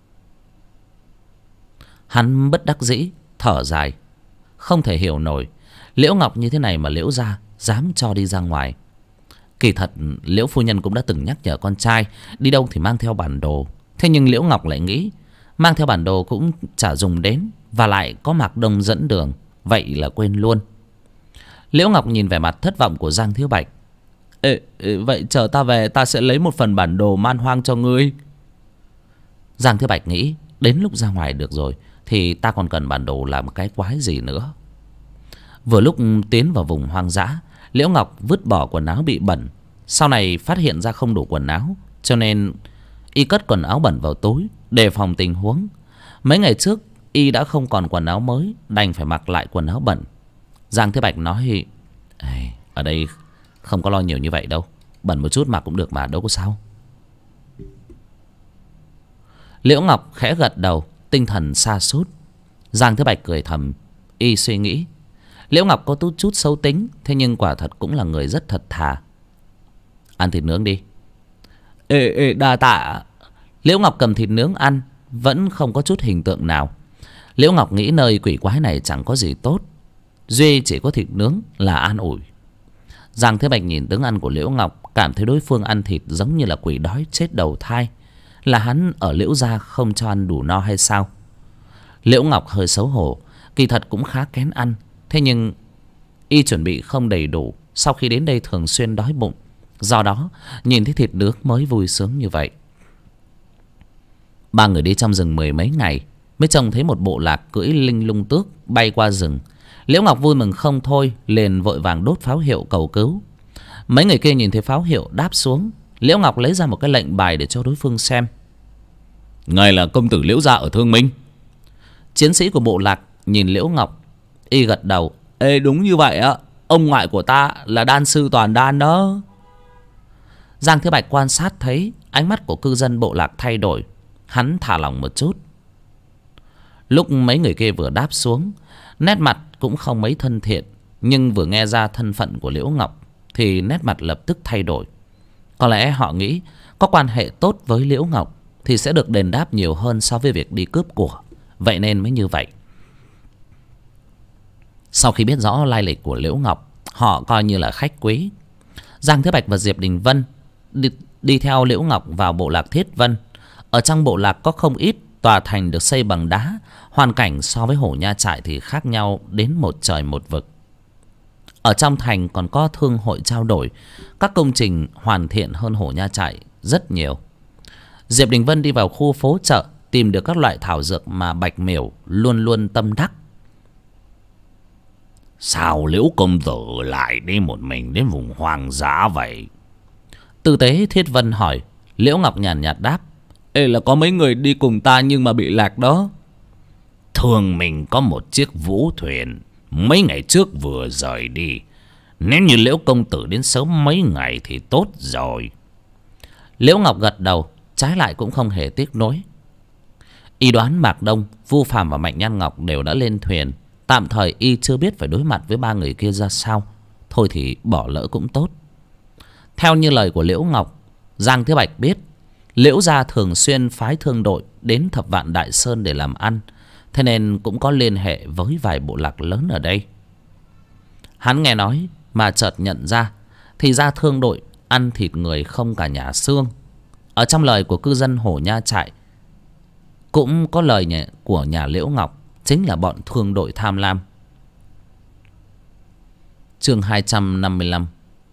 Hắn bất đắc dĩ thở dài. Không thể hiểu nổi Liễu Ngọc như thế này mà Liễu gia dám cho đi ra ngoài. Kỳ thật Liễu phu nhân cũng đã từng nhắc nhở con trai đi đâu thì mang theo bản đồ. Thế nhưng Liễu Ngọc lại nghĩ mang theo bản đồ cũng chả dùng đến, và lại có Mạc Đông dẫn đường, vậy là quên luôn. Liễu Ngọc nhìn vẻ mặt thất vọng của Giang Thiếu Bạch. Vậy chờ ta về ta sẽ lấy một phần bản đồ man hoang cho ngươi. Giang Thiếu Bạch nghĩ đến lúc ra ngoài được rồi thì ta còn cần bản đồ làm cái quái gì nữa. Vừa lúc tiến vào vùng hoang dã, Liễu Ngọc vứt bỏ quần áo bị bẩn. Sau này phát hiện ra không đủ quần áo, cho nên y cất quần áo bẩn vào túi đề phòng tình huống. Mấy ngày trước y đã không còn quần áo mới, đành phải mặc lại quần áo bẩn. Giang Thế Bạch nói. Ở đây không có lo nhiều như vậy đâu, bẩn một chút mặc cũng được mà, đâu có sao. Liễu Ngọc khẽ gật đầu, tinh thần sa sút. Giang Thế Bạch cười thầm. Y suy nghĩ Liễu Ngọc có chút xấu tính, thế nhưng quả thật cũng là người rất thật thà. Ăn thịt nướng đi. Đa tạ. Liễu Ngọc cầm thịt nướng ăn, vẫn không có chút hình tượng nào. Liễu Ngọc nghĩ nơi quỷ quái này chẳng có gì tốt, duy chỉ có thịt nướng là an ủi. Giang Thế Bạch nhìn tướng ăn của Liễu Ngọc, cảm thấy đối phương ăn thịt giống như là quỷ đói chết đầu thai. Là hắn ở Liễu gia không cho ăn đủ no hay sao? Liễu Ngọc hơi xấu hổ, kỳ thật cũng khá kén ăn. Thế nhưng y chuẩn bị không đầy đủ, sau khi đến đây thường xuyên đói bụng, do đó nhìn thấy thịt nướng mới vui sướng như vậy. Ba người đi trong rừng 10 mấy ngày mới trông thấy một bộ lạc cưỡi linh lung tước bay qua rừng. Liễu Ngọc vui mừng không thôi, liền vội vàng đốt pháo hiệu cầu cứu. Mấy người kia nhìn thấy pháo hiệu đáp xuống. Liễu Ngọc lấy ra một cái lệnh bài để cho đối phương xem. Ngài là công tử Liễu gia ở Thương Minh? Chiến sĩ của bộ lạc nhìn Liễu Ngọc, y gật đầu. Đúng như vậy á, ông ngoại của ta là đan sư Toàn Đan đó. Giang Thế Bạch quan sát thấy ánh mắt của cư dân bộ lạc thay đổi, hắn thả lỏng một chút. Lúc mấy người kia vừa đáp xuống, nét mặt cũng không mấy thân thiện, nhưng vừa nghe ra thân phận của Liễu Ngọc thì nét mặt lập tức thay đổi. Có lẽ họ nghĩ có quan hệ tốt với Liễu Ngọc thì sẽ được đền đáp nhiều hơn so với việc đi cướp của, vậy nên mới như vậy. Sau khi biết rõ lai lịch của Liễu Ngọc, họ coi như là khách quý. Giang Thế Bạch và Diệp Đình Vân đi theo Liễu Ngọc vào bộ lạc Thiết Vân. Ở trong bộ lạc có không ít tòa thành được xây bằng đá, hoàn cảnh so với Hổ Nha Trại thì khác nhau đến một trời một vực. Ở trong thành còn có thương hội trao đổi, các công trình hoàn thiện hơn Hổ Nha Trại rất nhiều. Diệp Đình Vân đi vào khu phố chợ, tìm được các loại thảo dược mà Bạch Miểu luôn luôn tâm đắc. Sao Liễu công tử lại đi một mình đến vùng hoang dã vậy? Tư tế Thiết Vân hỏi. Liễu Ngọc nhàn nhạt đáp. Là có mấy người đi cùng ta nhưng mà bị lạc đó. Thường mình có một chiếc vũ thuyền, mấy ngày trước vừa rời đi. Nếu như Liễu công tử đến sớm mấy ngày thì tốt rồi. Liễu Ngọc gật đầu, trái lại cũng không hề tiếc nuối. Y đoán Mạc Đông, Vu Phàm và Mạnh Nhan Ngọc đều đã lên thuyền. Tạm thời y chưa biết phải đối mặt với ba người kia ra sao, thôi thì bỏ lỡ cũng tốt. Theo như lời của Liễu Ngọc, Giang Thế Bạch biết Liễu gia thường xuyên phái thương đội đến Thập Vạn Đại Sơn để làm ăn, thế nên cũng có liên hệ với vài bộ lạc lớn ở đây. Hắn nghe nói mà chợt nhận ra, thì ra thương đội ăn thịt người không cả nhà xương. Ở trong lời của cư dân Hổ Nha Trại cũng có lời của nhà Liễu Ngọc, chính là bọn thương đội tham lam. Chương 255.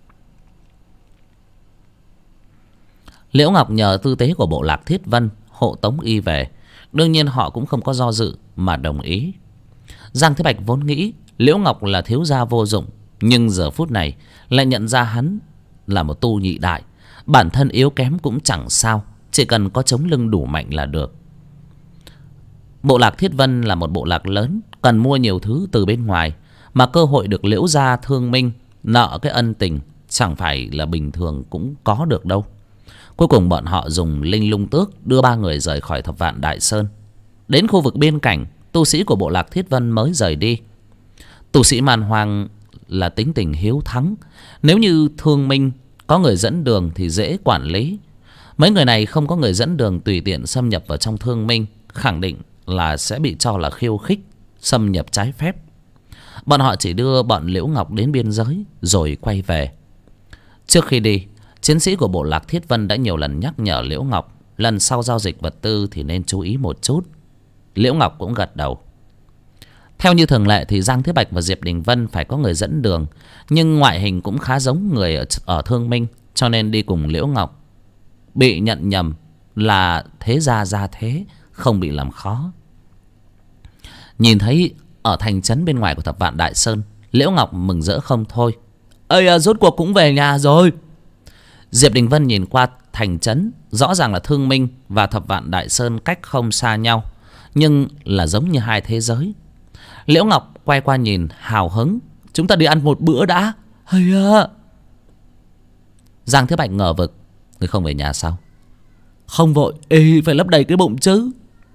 Liễu Ngọc nhờ tư tế của bộ lạc Thiết Vân hộ tống y về. Đương nhiên họ cũng không có do dự mà đồng ý. Giang Thế Bạch vốn nghĩ Liễu Ngọc là thiếu gia vô dụng, nhưng giờ phút này lại nhận ra hắn là một tu nhị đại. Bản thân yếu kém cũng chẳng sao, chỉ cần có chống lưng đủ mạnh là được. Bộ lạc Thiết Vân là một bộ lạc lớn, cần mua nhiều thứ từ bên ngoài, mà cơ hội được Liễu gia thương minh nợ cái ân tình chẳng phải là bình thường cũng có được đâu. Cuối cùng bọn họ dùng linh lung tước đưa ba người rời khỏi Thập Vạn Đại Sơn. Đến khu vực biên cảnh, tu sĩ của bộ lạc Thiết Vân mới rời đi. Tu sĩ Man Hoang là tính tình hiếu thắng, nếu như thương minh có người dẫn đường thì dễ quản lý. Mấy người này không có người dẫn đường tùy tiện xâm nhập vào trong thương minh, khẳng định là sẽ bị cho là khiêu khích, xâm nhập trái phép. Bọn họ chỉ đưa bọn Liễu Ngọc đến biên giới rồi quay về. Trước khi đi, chiến sĩ của bộ lạc Thiết Vân đã nhiều lần nhắc nhở Liễu Ngọc lần sau giao dịch vật tư thì nên chú ý một chút. Liễu Ngọc cũng gật đầu. Theo như thường lệ thì Giang Thế Bạch và Diệp Đình Vân phải có người dẫn đường, nhưng ngoại hình cũng khá giống người ở Thương Minh, cho nên đi cùng Liễu Ngọc bị nhận nhầm là thế gia gia thế, không bị làm khó. Nhìn thấy ở thành trấn bên ngoài của Thập Vạn Đại Sơn, Liễu Ngọc mừng rỡ không thôi. Ây, rốt cuộc cũng về nhà rồi. Diệp Đình Vân nhìn qua thành trấn, rõ ràng là Thương Minh và Thập Vạn Đại Sơn cách không xa nhau, nhưng là giống như hai thế giới. Liễu Ngọc quay qua nhìn hào hứng. Chúng ta đi ăn một bữa đã. Hay à. Giang Thế Bạch ngờ vực. Người không về nhà sao? Không vội, phải lấp đầy cái bụng chứ.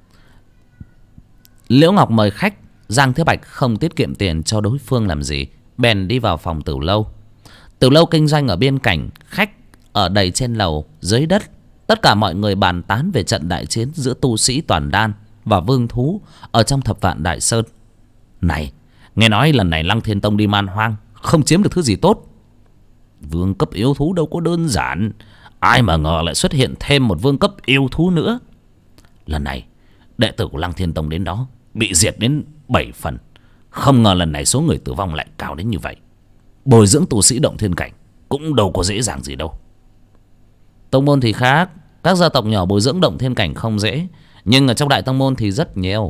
Liễu Ngọc mời khách, Giang Thế Bạch không tiết kiệm tiền cho đối phương làm gì, bèn đi vào phòng Tửu Lâu. Tửu Lâu kinh doanh ở biên cảnh, khách ở đầy trên lầu, dưới đất. Tất cả mọi người bàn tán về trận đại chiến giữa tu sĩ Toàn Đan và vương thú ở trong Thập Vạn Đại Sơn. Này, nghe nói lần này Lăng Thiên Tông đi Man Hoang không chiếm được thứ gì tốt. Vương cấp yêu thú đâu có đơn giản, ai mà ngờ lại xuất hiện thêm một vương cấp yêu thú nữa. Lần này đệ tử của Lăng Thiên Tông đến đó bị diệt đến 7 phần. Không ngờ lần này số người tử vong lại cao đến như vậy. Bồi dưỡng tu sĩ động thiên cảnh cũng đâu có dễ dàng gì đâu. Tông môn thì khác, các gia tộc nhỏ bồi dưỡng động thiên cảnh không dễ, nhưng ở trong đại tông môn thì rất nhiều.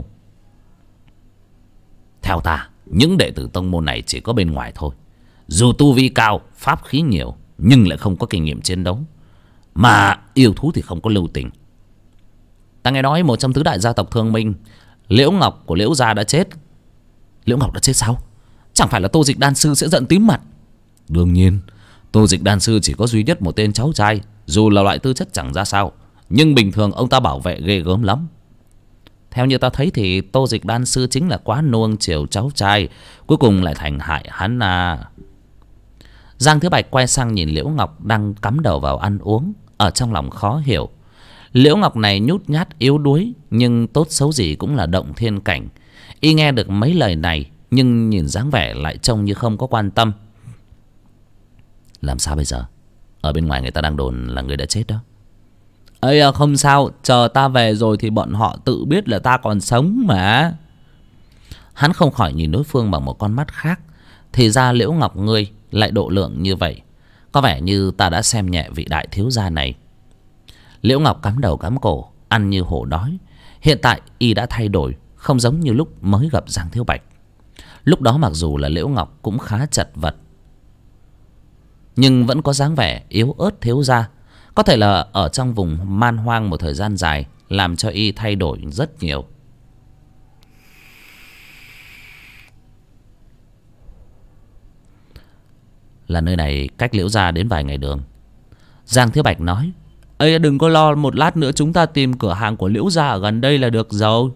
Theo ta, những đệ tử tông môn này chỉ có bên ngoài thôi. Dù tu vi cao, pháp khí nhiều, nhưng lại không có kinh nghiệm chiến đấu. Mà yêu thú thì không có lưu tình. Ta nghe nói một trong tứ đại gia tộc Thương Minh, Liễu Ngọc của Liễu gia đã chết. Liễu Ngọc đã chết sao? Chẳng phải là Tô Dịch Đan Sư sẽ giận tím mặt? Đương nhiên, Tô Dịch Đan Sư chỉ có duy nhất một tên cháu trai, dù là loại tư chất chẳng ra sao, nhưng bình thường ông ta bảo vệ ghê gớm lắm. Theo như ta thấy thì Tô Dịch Đan Sư chính là quá nuông chiều cháu trai, cuối cùng lại thành hại hắn à. Giang Thế Bạch quay sang nhìn Liễu Ngọc đang cắm đầu vào ăn uống, ở trong lòng khó hiểu. Liễu Ngọc này nhút nhát yếu đuối, nhưng tốt xấu gì cũng là động thiên cảnh. Y nghe được mấy lời này, nhưng nhìn dáng vẻ lại trông như không có quan tâm. Làm sao bây giờ? Ở bên ngoài người ta đang đồn là người đã chết đó. Ây, không sao, chờ ta về rồi thì bọn họ tự biết là ta còn sống mà. Hắn không khỏi nhìn đối phương bằng một con mắt khác. Thì ra Liễu Ngọc ngươi lại độ lượng như vậy. Có vẻ như ta đã xem nhẹ vị đại thiếu gia này. Liễu Ngọc cắm đầu cắm cổ, ăn như hổ đói. Hiện tại y đã thay đổi, không giống như lúc mới gặp Giang Thiếu Bạch. Lúc đó mặc dù là Liễu Ngọc cũng khá chật vật, nhưng vẫn có dáng vẻ yếu ớt thiếu gia. Có thể là ở trong vùng man hoang một thời gian dài làm cho y thay đổi rất nhiều. Là nơi này cách Liễu gia đến vài ngày đường. Giang Thiếu Bạch nói. Ây, đừng có lo, một lát nữa chúng ta tìm cửa hàng của Liễu gia ở gần đây là được rồi.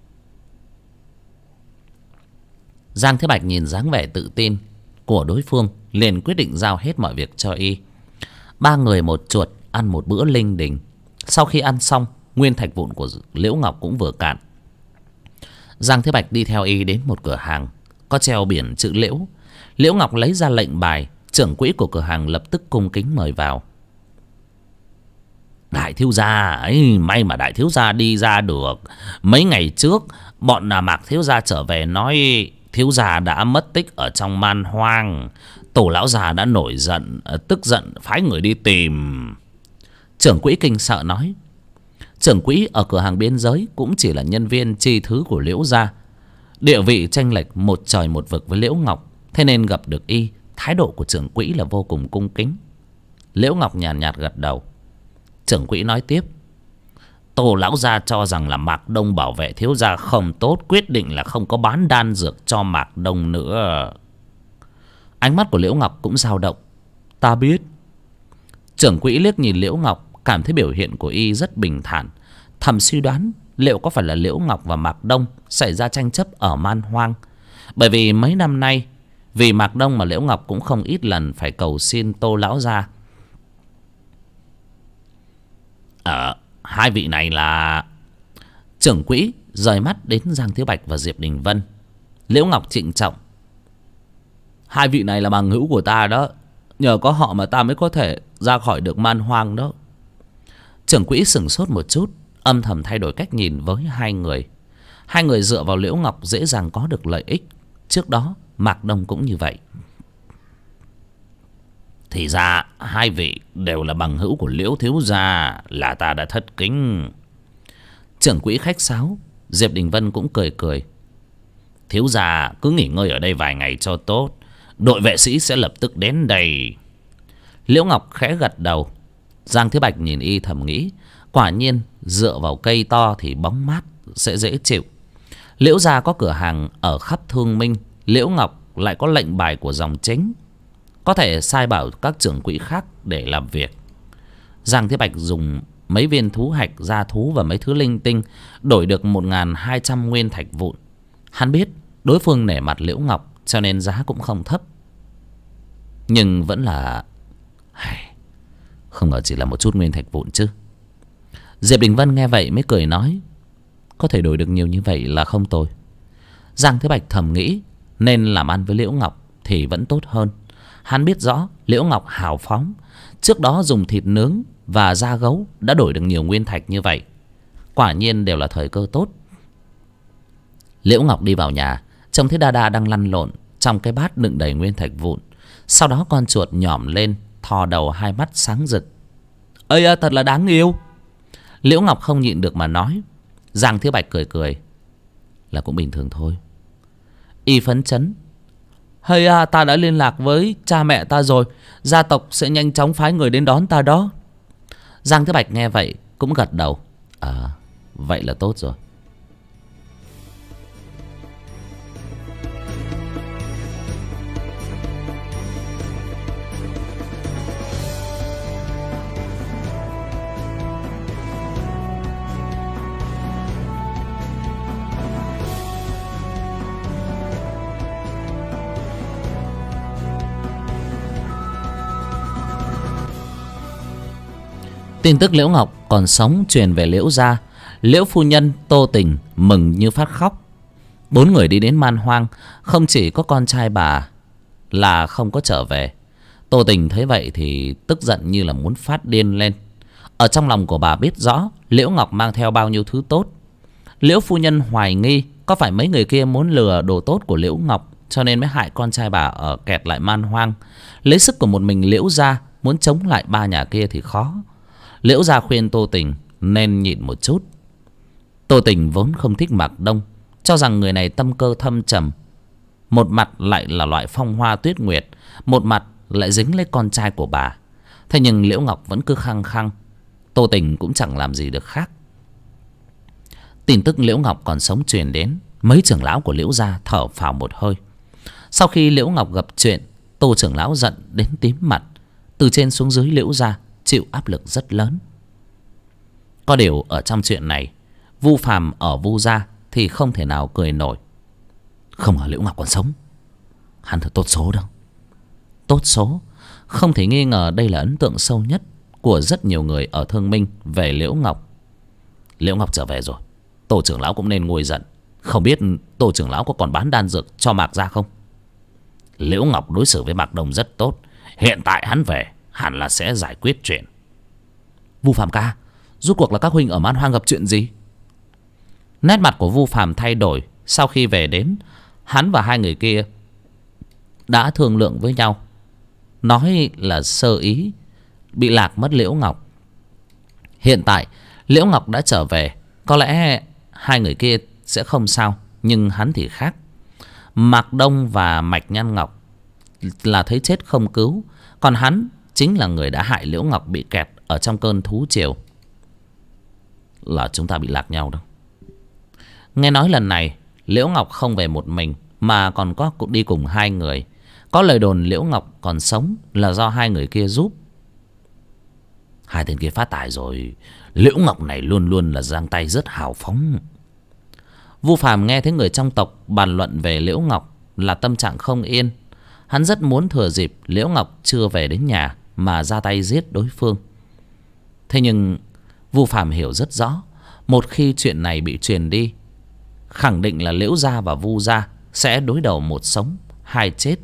Giang Thế Bạch nhìn dáng vẻ tự tin của đối phương, liền quyết định giao hết mọi việc cho y. Ba người một chuột ăn một bữa linh đình. Sau khi ăn xong, nguyên thạch vụn của Liễu Ngọc cũng vừa cạn. Giang Thế Bạch đi theo y đến một cửa hàng có treo biển chữ Liễu. Liễu Ngọc lấy ra lệnh bài, trưởng quỹ của cửa hàng lập tức cung kính mời vào. Đại thiếu gia ấy, may mà đại thiếu gia đi ra được. Mấy ngày trước bọn Mạc thiếu gia trở về nói thiếu gia đã mất tích ở trong man hoang. Tổ lão già đã nổi giận, tức giận phái người đi tìm. Trưởng quỹ kinh sợ nói. Trưởng quỹ ở cửa hàng biên giới cũng chỉ là nhân viên chi thứ của Liễu gia, địa vị chênh lệch một trời một vực với Liễu Ngọc, thế nên gặp được y, thái độ của trưởng quỹ là vô cùng cung kính. Liễu Ngọc nhàn nhạt gật đầu. Trưởng quỹ nói tiếp. Tổ lão gia cho rằng là Mạc Đông bảo vệ thiếu gia không tốt, quyết định là không có bán đan dược cho Mạc Đông nữa. Ánh mắt của Liễu Ngọc cũng dao động. Ta biết. Trưởng quỹ liếc nhìn Liễu Ngọc, cảm thấy biểu hiện của y rất bình thản, thầm suy đoán liệu có phải là Liễu Ngọc và Mạc Đông xảy ra tranh chấp ở man hoang. Bởi vì mấy năm nay vì Mạc Đông mà Liễu Ngọc cũng không ít lần phải cầu xin Tô lão gia. Hai vị này là... Trưởng quỹ rời mắt đến Giang Thiếu Bạch và Diệp Đình Vân. Liễu Ngọc trịnh trọng. Hai vị này là bằng hữu của ta đó, nhờ có họ mà ta mới có thể ra khỏi được man hoang đó. Trưởng quỹ sửng sốt một chút, âm thầm thay đổi cách nhìn với hai người. Hai người dựa vào Liễu Ngọc dễ dàng có được lợi ích. Trước đó Mạc Đông cũng như vậy. Thì ra hai vị đều là bằng hữu của Liễu thiếu gia, là ta đã thất kính. Trưởng quỹ khách sáo. Diệp Đình Vân cũng cười cười. Thiếu gia cứ nghỉ ngơi ở đây vài ngày cho tốt, đội vệ sĩ sẽ lập tức đến đây. Liễu Ngọc khẽ gật đầu. Giang Thế Bạch nhìn y thầm nghĩ, quả nhiên dựa vào cây to thì bóng mát sẽ dễ chịu. Liễu gia có cửa hàng ở khắp Thương Minh, Liễu Ngọc lại có lệnh bài của dòng chính, có thể sai bảo các trưởng quỹ khác để làm việc. Giang Thế Bạch dùng mấy viên thú hạch, gia thú và mấy thứ linh tinh đổi được 1.200 nguyên thạch vụn. Hắn biết đối phương nể mặt Liễu Ngọc cho nên giá cũng không thấp. Nhưng vẫn là... không ngờ chỉ là một chút nguyên thạch vụn chứ. Diệp Đình Vân nghe vậy mới cười nói. Có thể đổi được nhiều như vậy là không tồi. Giang Thế Bạch thầm nghĩ nên làm ăn với Liễu Ngọc thì vẫn tốt hơn. Hắn biết rõ Liễu Ngọc hào phóng, trước đó dùng thịt nướng và da gấu đã đổi được nhiều nguyên thạch như vậy. Quả nhiên đều là thời cơ tốt. Liễu Ngọc đi vào nhà, trông thấy Đa Đa đang lăn lộn trong cái bát đựng đầy nguyên thạch vụn. Sau đó con chuột nhỏm lên, thò đầu, hai mắt sáng rực. Ây, thật là đáng yêu. Liễu Ngọc không nhịn được mà nói. Giang Thiếu Bạch cười cười. Là cũng bình thường thôi. Y phấn chấn. Ta đã liên lạc với cha mẹ ta rồi, gia tộc sẽ nhanh chóng phái người đến đón ta đó. Giang Thiếu Bạch nghe vậy cũng gật đầu. Vậy là tốt rồi. Tin tức Liễu Ngọc còn sống truyền về Liễu gia. Liễu phu nhân Tô Tình mừng như phát khóc. 4 người đi đến man hoang, không chỉ có con trai bà là không có trở về. Tô Tình thấy vậy thì tức giận như là muốn phát điên lên. Ở trong lòng của bà biết rõ Liễu Ngọc mang theo bao nhiêu thứ tốt. Liễu phu nhân hoài nghi có phải mấy người kia muốn lừa đồ tốt của Liễu Ngọc, cho nên mới hại con trai bà ở kẹt lại man hoang. Lấy sức của một mình Liễu gia muốn chống lại ba nhà kia thì khó. Liễu gia khuyên Tô Tình nên nhịn một chút. Tô Tình vốn không thích Mạc Đông, cho rằng người này tâm cơ thâm trầm, một mặt lại là loại phong hoa tuyết nguyệt, một mặt lại dính lấy con trai của bà. Thế nhưng Liễu Ngọc vẫn cứ khăng khăng. Tô Tình cũng chẳng làm gì được khác. Tin tức Liễu Ngọc còn sống truyền đến, mấy trưởng lão của Liễu gia thở phào một hơi. Sau khi Liễu Ngọc gặp chuyện, Tô trưởng lão giận đến tím mặt. Từ trên xuống dưới Liễu gia chịu áp lực rất lớn. Có điều ở trong chuyện này, Vu Phàm ở Vu gia thì không thể nào cười nổi. Không ngờ Liễu Ngọc còn sống, hắn thật tốt số đâu. Tốt số, không thể nghi ngờ đây là ấn tượng sâu nhất của rất nhiều người ở Thương Minh về Liễu Ngọc. Liễu Ngọc trở về rồi, Tô trưởng lão cũng nên nguôi giận. Không biết Tô trưởng lão có còn bán đan dược cho Mạc gia không? Liễu Ngọc đối xử với Mạc Đông rất tốt, hiện tại hắn về hẳn là sẽ giải quyết chuyện. Vu Phàm ca, Rốt cuộc là các huynh ở Man Hoang gặp chuyện gì? Nét mặt của Vu Phàm thay đổi. Sau khi về đến, hắn và hai người kia đã thương lượng với nhau, nói là sơ ý bị lạc mất Liễu Ngọc. Hiện tại Liễu Ngọc đã trở về, có lẽ hai người kia sẽ không sao. Nhưng hắn thì khác. Mạc Đông và Mạch Nhan Ngọc là thấy chết không cứu, còn hắn chính là người đã hại Liễu Ngọc bị kẹt ở trong cơn thú triều. Là chúng ta bị lạc nhau đâu. Nghe nói lần này Liễu Ngọc không về một mình, mà còn có đi cùng hai người. Có lời đồn Liễu Ngọc còn sống là do hai người kia giúp. Hai tên kia phát tài rồi. Liễu Ngọc này luôn luôn là giang tay rất hào phóng. Vu Phàm nghe thấy người trong tộc bàn luận về Liễu Ngọc là tâm trạng không yên. Hắn rất muốn thừa dịp Liễu Ngọc chưa về đến nhà mà ra tay giết đối phương. Thế nhưng Vu Phàm hiểu rất rõ, một khi chuyện này bị truyền đi, khẳng định là Liễu gia và Vu gia sẽ đối đầu một sống hai chết.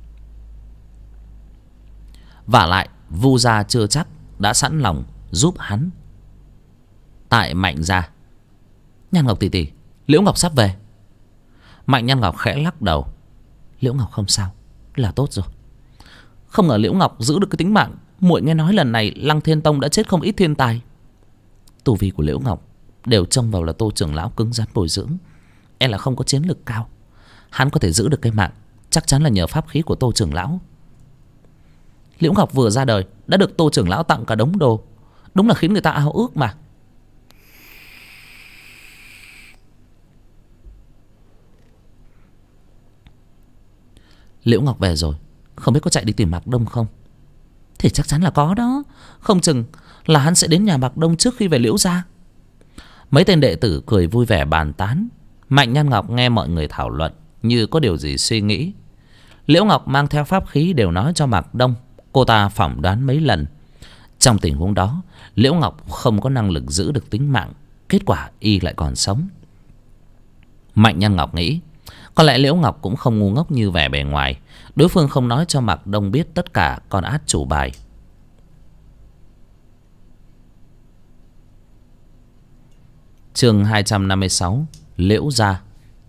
Vả lại Vu gia chưa chắc đã sẵn lòng giúp hắn. Tại Mạnh gia, Nhan Ngọc tỷ tỷ, Liễu Ngọc sắp về. Mạnh Nhan Ngọc khẽ lắc đầu. Liễu Ngọc không sao là tốt rồi. Không ngờ Liễu Ngọc giữ được cái tính mạng. Muội nghe nói lần này Lăng Thiên Tông đã chết không ít thiên tài. Tu vi của Liễu Ngọc đều trông vào là Tô trưởng lão cứng rắn bồi dưỡng, e là không có chiến lực cao. Hắn có thể giữ được cái mạng chắc chắn là nhờ pháp khí của Tô trưởng lão. Liễu Ngọc vừa ra đời đã được Tô trưởng lão tặng cả đống đồ, đúng là khiến người ta ao ước mà. Liễu Ngọc về rồi, không biết có chạy đi tìm Mạc Đông không? Thì chắc chắn là có đó. Không chừng là hắn sẽ đến nhà Mạc Đông trước khi về Liễu gia. Mấy tên đệ tử cười vui vẻ bàn tán. Mạnh Nhan Ngọc nghe mọi người thảo luận như có điều gì suy nghĩ. Liễu Ngọc mang theo pháp khí đều nói cho Mạc Đông. Cô ta phỏng đoán mấy lần. Trong tình huống đó, Liễu Ngọc không có năng lực giữ được tính mạng, kết quả y lại còn sống. Mạnh Nhan Ngọc nghĩ có lẽ Liễu Ngọc cũng không ngu ngốc như vẻ bề ngoài. Đối phương không nói cho Mạc Đông biết tất cả con át chủ bài. Chương 256, Liễu gia.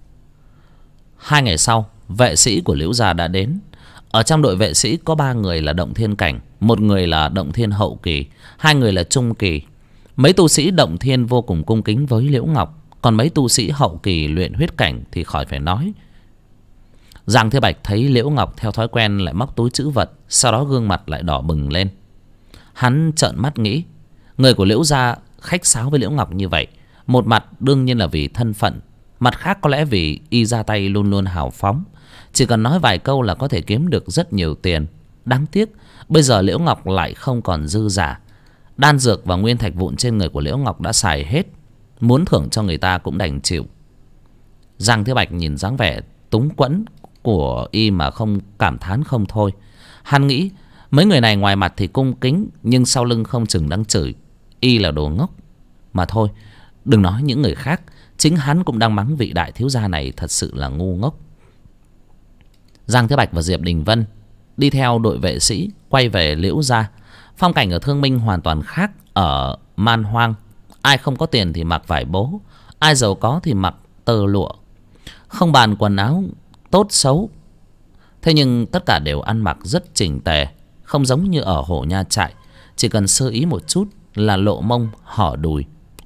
2 ngày sau, vệ sĩ của Liễu gia đã đến. Ở trong đội vệ sĩ có 3 người là động thiên cảnh, 1 người là động thiên hậu kỳ, 2 người là trung kỳ. Mấy tu sĩ động thiên vô cùng cung kính với Liễu Ngọc, còn mấy tu sĩ hậu kỳ luyện huyết cảnh thì khỏi phải nói. Giang Thế Bạch thấy Liễu Ngọc theo thói quen lại móc túi trữ vật, sau đó gương mặt lại đỏ bừng lên. Hắn trợn mắt nghĩ, người của Liễu gia khách sáo với Liễu Ngọc như vậy, một mặt đương nhiên là vì thân phận, mặt khác có lẽ vì y ra tay luôn luôn hào phóng, chỉ cần nói vài câu là có thể kiếm được rất nhiều tiền. Đáng tiếc bây giờ Liễu Ngọc lại không còn dư giả. Đan dược và nguyên thạch vụn trên người của Liễu Ngọc đã xài hết, muốn thưởng cho người ta cũng đành chịu. Giang Thế Bạch nhìn dáng vẻ túng quẫn của y mà không cảm thán không thôi. Hắn nghĩ mấy người này ngoài mặt thì cung kính, nhưng sau lưng không chừng đang chửi y là đồ ngốc. Mà thôi, đừng nói những người khác, chính hắn cũng đang mắng vị đại thiếu gia này thật sự là ngu ngốc. Giang Thế Bạch và Diệp Đình Vân đi theo đội vệ sĩ quay về Liễu gia. Phong cảnh ở Thương Minh hoàn toàn khác ở Man Hoang. Ai không có tiền thì mặc vải bố, ai giàu có thì mặc tơ lụa. Không bàn quần áo tốt xấu, thế nhưng tất cả đều ăn mặc rất chỉnh tề, không giống như ở Hổ Nha Trại, chỉ cần sơ ý một chút là lộ mông hở đùi.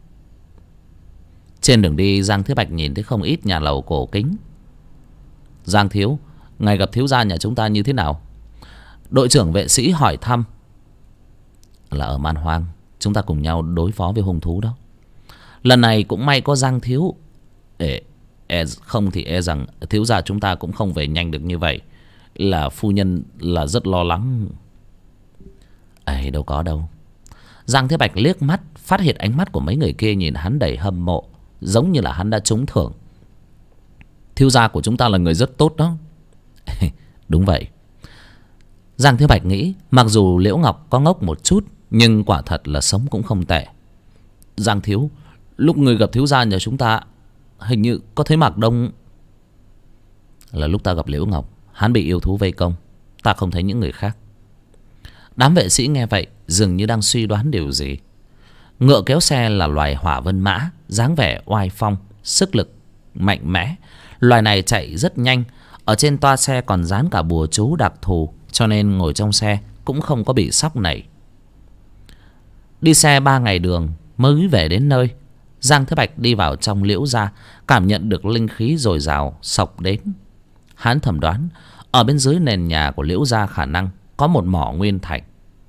Trên đường đi, Giang Thế Bạch nhìn thấy không ít nhà lầu cổ kính. Giang thiếu, ngày gặp thiếu gia nhà chúng ta như thế nào? Đội trưởng vệ sĩ hỏi thăm. Là ở Man Hoang, chúng ta cùng nhau đối phó với hung thú đó. Lần này cũng may có Giang thiếu. Không thì e rằng thiếu gia chúng ta cũng không về nhanh được như vậy. Là phu nhân là rất lo lắng. Đâu có đâu. Giang Thế Bạch liếc mắt, phát hiện ánh mắt của mấy người kia nhìn hắn đầy hâm mộ, giống như là hắn đã trúng thưởng. Thiếu gia của chúng ta là người rất tốt đó. Đúng vậy. Giang Thế Bạch nghĩ mặc dù Liễu Ngọc có ngốc một chút, nhưng quả thật là sống cũng không tệ. Giang thiếu, lúc người gặp thiếu gia nhà chúng ta, hình như có thấy Mạc Đông. Là lúc ta gặp Liễu Ngọc, hắn bị yêu thú vây công, ta không thấy những người khác. Đám vệ sĩ nghe vậy dường như đang suy đoán điều gì. Ngựa kéo xe là loài hỏa vân mã, dáng vẻ oai phong, sức lực mạnh mẽ. Loài này chạy rất nhanh. Ở trên toa xe còn dán cả bùa chú đặc thù, cho nên ngồi trong xe cũng không có bị sóc nảy. Đi xe 3 ngày đường mới về đến nơi. Giang Thế Bạch đi vào trong Liễu gia, cảm nhận được linh khí dồi dào xộc đến. Hắn thẩm đoán ở bên dưới nền nhà của Liễu gia khả năng có một mỏ nguyên thạch.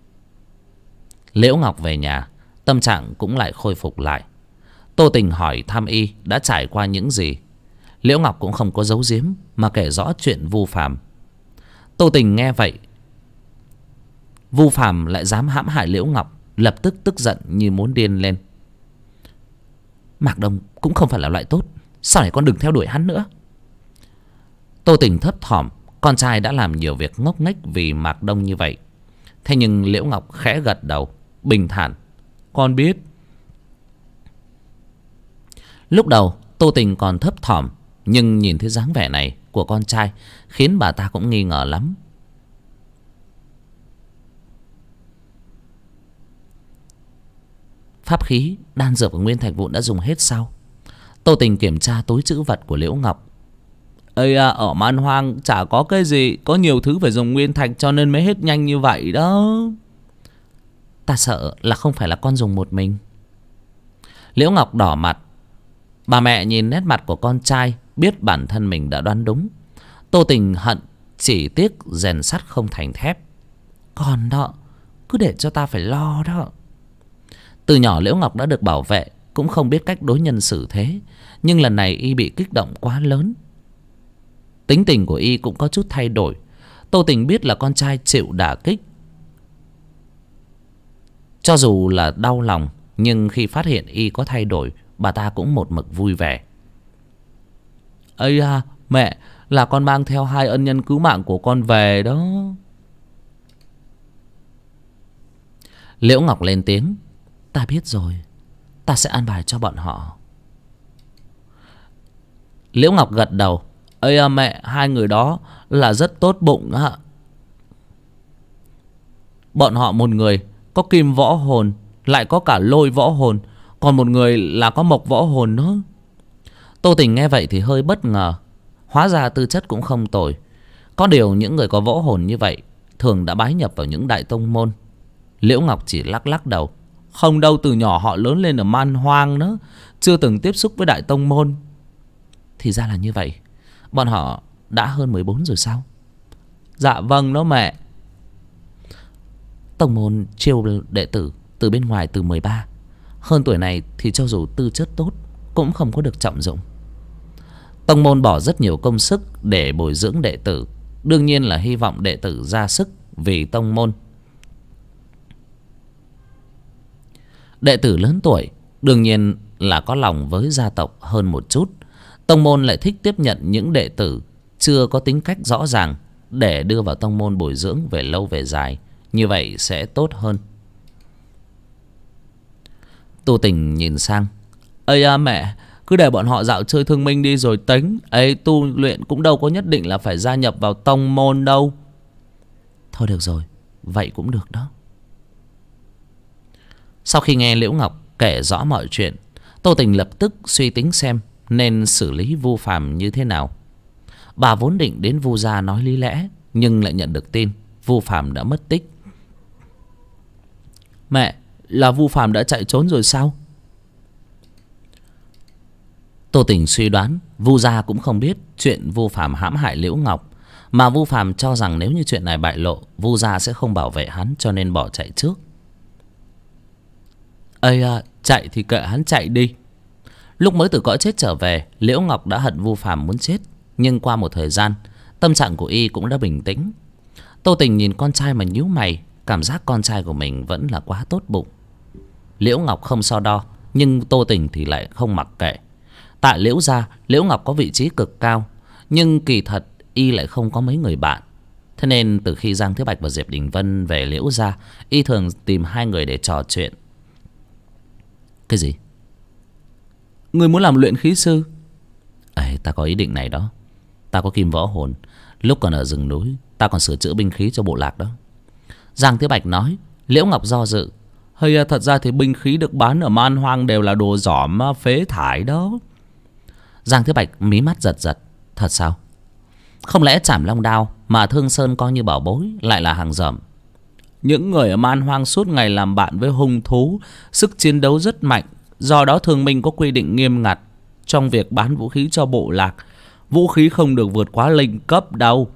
Liễu Ngọc về nhà, tâm trạng cũng lại khôi phục lại. Tô Tình hỏi thăm y đã trải qua những gì. Liễu Ngọc cũng không có giấu giếm mà kể rõ chuyện Vu Phàm. Tô Tình nghe vậy, Vu Phàm lại dám hãm hại Liễu Ngọc, lập tức tức giận như muốn điên lên. Mạc Đông cũng không phải là loại tốt, sau này con đừng theo đuổi hắn nữa. Tô Tình thấp thỏm, con trai đã làm nhiều việc ngốc nghếch vì Mạc Đông như vậy. Thế nhưng Liễu Ngọc khẽ gật đầu, bình thản. Con biết. Lúc đầu Tô Tình còn thấp thỏm, nhưng nhìn thấy dáng vẻ này của con trai khiến bà ta cũng nghi ngờ lắm. Pháp khí, đan dược và nguyên thạch vụn đã dùng hết sao? Tô Tình kiểm tra túi trữ vật của Liễu Ngọc. Ây à, ở man hoang chả có cái gì, có nhiều thứ phải dùng nguyên thạch cho nên mới hết nhanh như vậy đó. Ta sợ là không phải là con dùng một mình. Liễu Ngọc đỏ mặt. Bà mẹ nhìn nét mặt của con trai, biết bản thân mình đã đoán đúng. Tô Tình hận, chỉ tiếc rèn sắt không thành thép. Con đó, cứ để cho ta phải lo đó. Từ nhỏ Liễu Ngọc đã được bảo vệ, cũng không biết cách đối nhân xử thế. Nhưng lần này y bị kích động quá lớn. Tính tình của y cũng có chút thay đổi. Tô Tình biết là con trai chịu đả kích. Cho dù là đau lòng, nhưng khi phát hiện y có thay đổi, bà ta cũng một mực vui vẻ. Ây à, mẹ, là con mang theo 2 ân nhân cứu mạng của con về đó. Liễu Ngọc lên tiếng. Ta biết rồi, ta sẽ an bài cho bọn họ. Liễu Ngọc gật đầu. Ây à mẹ, 2 người đó là rất tốt bụng ạ. Bọn họ một người có kim võ hồn, lại có cả lôi võ hồn, còn một người là có mộc võ hồn nữa. Tô Tình nghe vậy thì hơi bất ngờ. Hóa ra tư chất cũng không tồi. Có điều những người có võ hồn như vậy thường đã bái nhập vào những đại tông môn. Liễu Ngọc chỉ lắc lắc đầu. Không đâu, từ nhỏ họ lớn lên ở man hoang nữa, chưa từng tiếp xúc với đại tông môn. Thì ra là như vậy. Bọn họ đã hơn 14 rồi sao? Dạ vâng đó mẹ. Tông môn chiêu đệ tử từ bên ngoài từ 13. Hơn tuổi này thì cho dù tư chất tốt cũng không có được trọng dụng. Tông môn bỏ rất nhiều công sức để bồi dưỡng đệ tử, đương nhiên là hy vọng đệ tử ra sức vì tông môn. Đệ tử lớn tuổi đương nhiên là có lòng với gia tộc hơn một chút. Tông môn lại thích tiếp nhận những đệ tử chưa có tính cách rõ ràng để đưa vào tông môn bồi dưỡng về lâu về dài. Như vậy sẽ tốt hơn. Tô Tình nhìn sang. Ây à mẹ, cứ để bọn họ dạo chơi thương minh đi rồi tính. Ấy, tu luyện cũng đâu có nhất định là phải gia nhập vào tông môn đâu. Thôi được rồi, vậy cũng được đó. Sau khi nghe Liễu Ngọc kể rõ mọi chuyện, Tô Tình lập tức suy tính xem nên xử lý Vu Phàm như thế nào. Bà vốn định đến Vu gia nói lý lẽ, nhưng lại nhận được tin Vu Phàm đã mất tích. Mẹ, là Vu Phàm đã chạy trốn rồi sao? Tô Tình suy đoán Vu gia cũng không biết chuyện Vu Phàm hãm hại Liễu Ngọc, mà Vu Phàm cho rằng nếu như chuyện này bại lộ, Vu gia sẽ không bảo vệ hắn, cho nên bỏ chạy trước. Ây à, chạy thì kệ hắn chạy đi. Lúc mới từ cõi chết trở về, Liễu Ngọc đã hận Vu Phàm muốn chết, nhưng qua một thời gian, tâm trạng của y cũng đã bình tĩnh. Tô Tình nhìn con trai mà nhíu mày, cảm giác con trai của mình vẫn là quá tốt bụng. Liễu Ngọc không so đo, nhưng Tô Tình thì lại không mặc kệ. Tại Liễu gia, Liễu Ngọc có vị trí cực cao, nhưng kỳ thật y lại không có mấy người bạn. Thế nên từ khi Giang Thế Bạch và Diệp Đình Vân về Liễu gia, y thường tìm 2 người để trò chuyện. Cái gì? Người muốn làm luyện khí sư? Ê, ta có ý định này đó. Ta có kim võ hồn. Lúc còn ở rừng núi, ta còn sửa chữa binh khí cho bộ lạc đó. Giang Thế Bạch nói. Liễu Ngọc do dự. Hay thật ra thì binh khí được bán ở man hoang đều là đồ giỏm phế thải đó. Giang Thế Bạch mí mắt giật giật. Thật sao? Không lẽ Trảm Long Đao mà Thương Sơn coi như bảo bối lại là hàng dởm? Những người ở man hoang suốt ngày làm bạn với hung thú, sức chiến đấu rất mạnh. Do đó Thương Minh có quy định nghiêm ngặt trong việc bán vũ khí cho bộ lạc. Vũ khí không được vượt quá linh cấp đâu.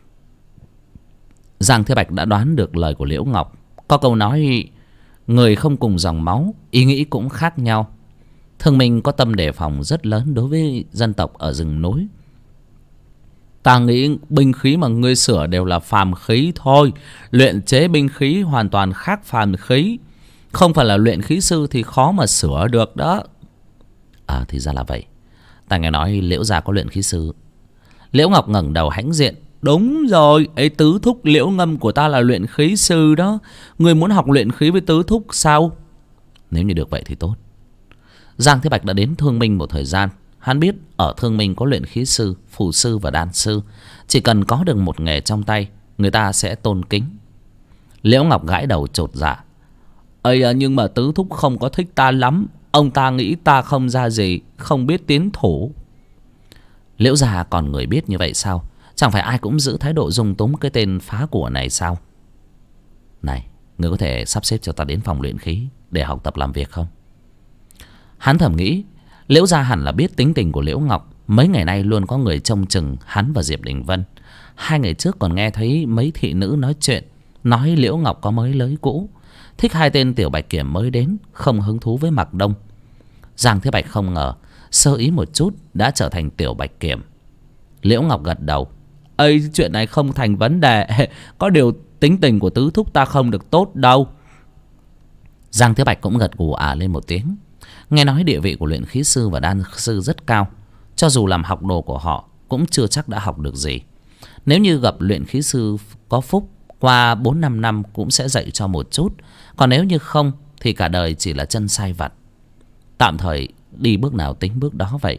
Giang Thế Bạch đã đoán được lời của Liễu Ngọc. Có câu nói người không cùng dòng máu, ý nghĩ cũng khác nhau. Thương Minh có tâm đề phòng rất lớn đối với dân tộc ở rừng núi. Ta nghĩ binh khí mà ngươi sửa đều là phàm khí thôi. Luyện chế binh khí hoàn toàn khác phàm khí. Không phải là luyện khí sư thì khó mà sửa được đó. Thì ra là vậy. Ta nghe nói Liễu gia có luyện khí sư. Liễu Ngọc ngẩng đầu hãnh diện. Đúng rồi, ấy tứ thúc Liễu Ngâm của ta là luyện khí sư đó. Ngươi muốn học luyện khí với tứ thúc sao? Nếu như được vậy thì tốt. Giang Thế Bạch đã đến Thương Minh một thời gian. Hắn biết ở Thương Minh có luyện khí sư, phù sư và đan sư. Chỉ cần có được một nghề trong tay, người ta sẽ tôn kính. Liễu Ngọc gãi đầu chột dạ. Nhưng mà tứ thúc không có thích ta lắm. Ông ta nghĩ ta không ra gì, không biết tiến thủ. Liễu gia còn người biết như vậy sao? Chẳng phải ai cũng giữ thái độ dung túng cái tên phá của này sao? Này, ngươi có thể sắp xếp cho ta đến phòng luyện khí để học tập làm việc không? Hắn thầm nghĩ Liễu gia hẳn là biết tính tình của Liễu Ngọc. Mấy ngày nay luôn có người trông chừng hắn và Diệp Đình Vân. 2 ngày trước còn nghe thấy mấy thị nữ nói chuyện, nói Liễu Ngọc có mới lới cũ, thích 2 tên Tiểu Bạch Kiểm mới đến, không hứng thú với Mạc Đông. Giang Thế Bạch không ngờ sơ ý một chút đã trở thành Tiểu Bạch Kiểm. Liễu Ngọc gật đầu. Chuyện này không thành vấn đề. Có điều tính tình của tứ thúc ta không được tốt đâu. Giang Thế Bạch cũng gật gù lên một tiếng. Nghe nói địa vị của luyện khí sư và đan sư rất cao. Cho dù làm học đồ của họ cũng chưa chắc đã học được gì. Nếu như gặp luyện khí sư có phúc, qua 4-5 năm cũng sẽ dạy cho một chút. Còn nếu như không thì cả đời chỉ là chân sai vặt. Tạm thời đi bước nào tính bước đó vậy.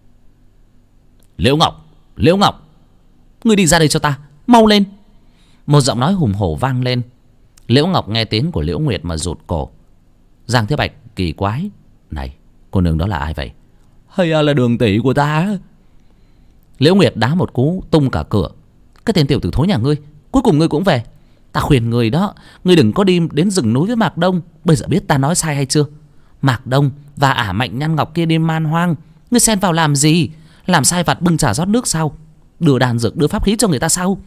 Liễu Ngọc, Liễu Ngọc, ngươi đi ra đây cho ta, mau lên. Một giọng nói hùng hổ vang lên. Liễu Ngọc nghe tiếng của Liễu Nguyệt mà rụt cổ. Giang Thế Bạch kỳ quái. Này, cô nương đó là ai vậy? Hay là Đường tỷ của ta? Liễu Nguyệt đá một cú tung cả cửa. Cái tên tiểu tử thối nhà ngươi, cuối cùng ngươi cũng về. Ta khuyên ngươi đó, ngươi đừng có đi đến rừng núi với Mạc Đông. Bây giờ biết ta nói sai hay chưa? Mạc Đông và ả Mạnh Nhan Ngọc kia đi man hoang, ngươi xen vào làm gì? Làm sai vặt bưng trà rót nước sao? Đưa đàn dược, đưa pháp khí cho người ta sao?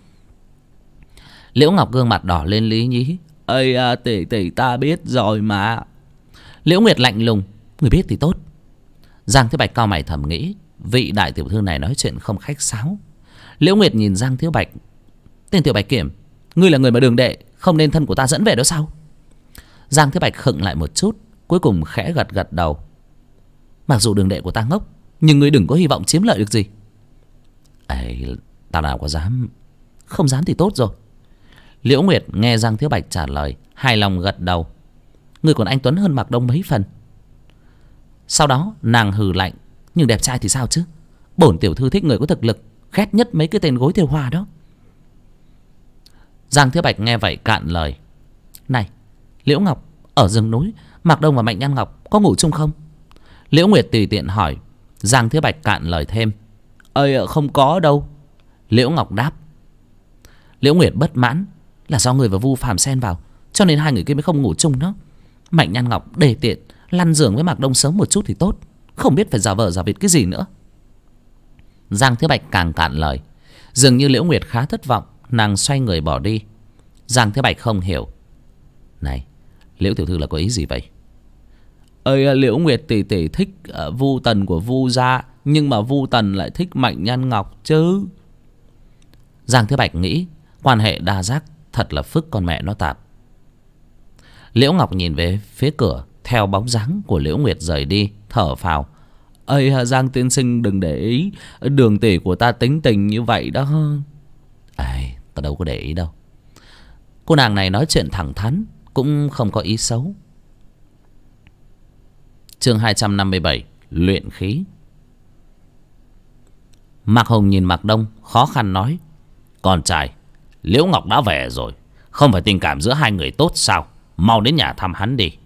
Liễu Ngọc gương mặt đỏ lên lý nhí. Tỷ ta biết rồi mà. Liễu Nguyệt lạnh lùng. Người biết thì tốt. Giang Thế Bạch cau mày thầm nghĩ, vị đại tiểu thư này nói chuyện không khách sáo. Liễu Nguyệt nhìn Giang Thế Bạch. Tên Tiểu Bạch Kiểm, ngươi là người mà Đường đệ không nên thân của ta dẫn về đó sao? Giang Thế Bạch khựng lại một chút, cuối cùng khẽ gật gật đầu. Mặc dù Đường đệ của ta ngốc, nhưng ngươi đừng có hy vọng chiếm lợi được gì. Ta nào có dám. Không dám thì tốt rồi. Liễu Nguyệt nghe Giang Thế Bạch trả lời, hài lòng gật đầu. Ngươi còn anh tuấn hơn Mạc Đông mấy phần. Sau đó nàng hừ lạnh. Nhưng đẹp trai thì sao chứ? Bổn tiểu thư thích người có thực lực, ghét nhất mấy cái tên gối thêu hoa đó. Giang Thế Bạch nghe vậy cạn lời. Này, Liễu Ngọc, ở rừng núi Mạc Đông và Mạnh Nhan Ngọc có ngủ chung không? Liễu Nguyệt tùy tiện hỏi. Giang Thế Bạch cạn lời thêm. Không có đâu. Liễu Ngọc đáp. Liễu Nguyệt bất mãn. Là do người và Vu Phàm xen vào, cho nên 2 người kia mới không ngủ chung đó. Mạnh Nhan Ngọc đề tiện lăn giường với Mạc Đông sớm một chút thì tốt, không biết phải giả vờ giả vịt cái gì nữa. Giang Thế Bạch càng cạn lời. Dường như Liễu Nguyệt khá thất vọng. Nàng xoay người bỏ đi. Giang Thế Bạch không hiểu. Này, Liễu tiểu thư là có ý gì vậy? Liễu Nguyệt tỷ tỷ thích Vu Tần của Vu gia, nhưng mà Vu Tần lại thích Mạnh Nhan Ngọc chứ. Giang Thế Bạch nghĩ quan hệ đa giác thật là phức con mẹ nó tạp. Liễu Ngọc nhìn về phía cửa, theo bóng dáng của Liễu Nguyệt rời đi, thở phào. Giang tiên sinh đừng để ý, Đường tỷ của ta tính tình như vậy đó. Ta đâu có để ý đâu. Cô nàng này nói chuyện thẳng thắn, cũng không có ý xấu. Chương 257, luyện khí. Mạc Hùng nhìn Mạc Đông khó khăn nói. Con trai, Liễu Ngọc đã về rồi, không phải tình cảm giữa 2 người tốt sao Mau đến nhà thăm hắn đi.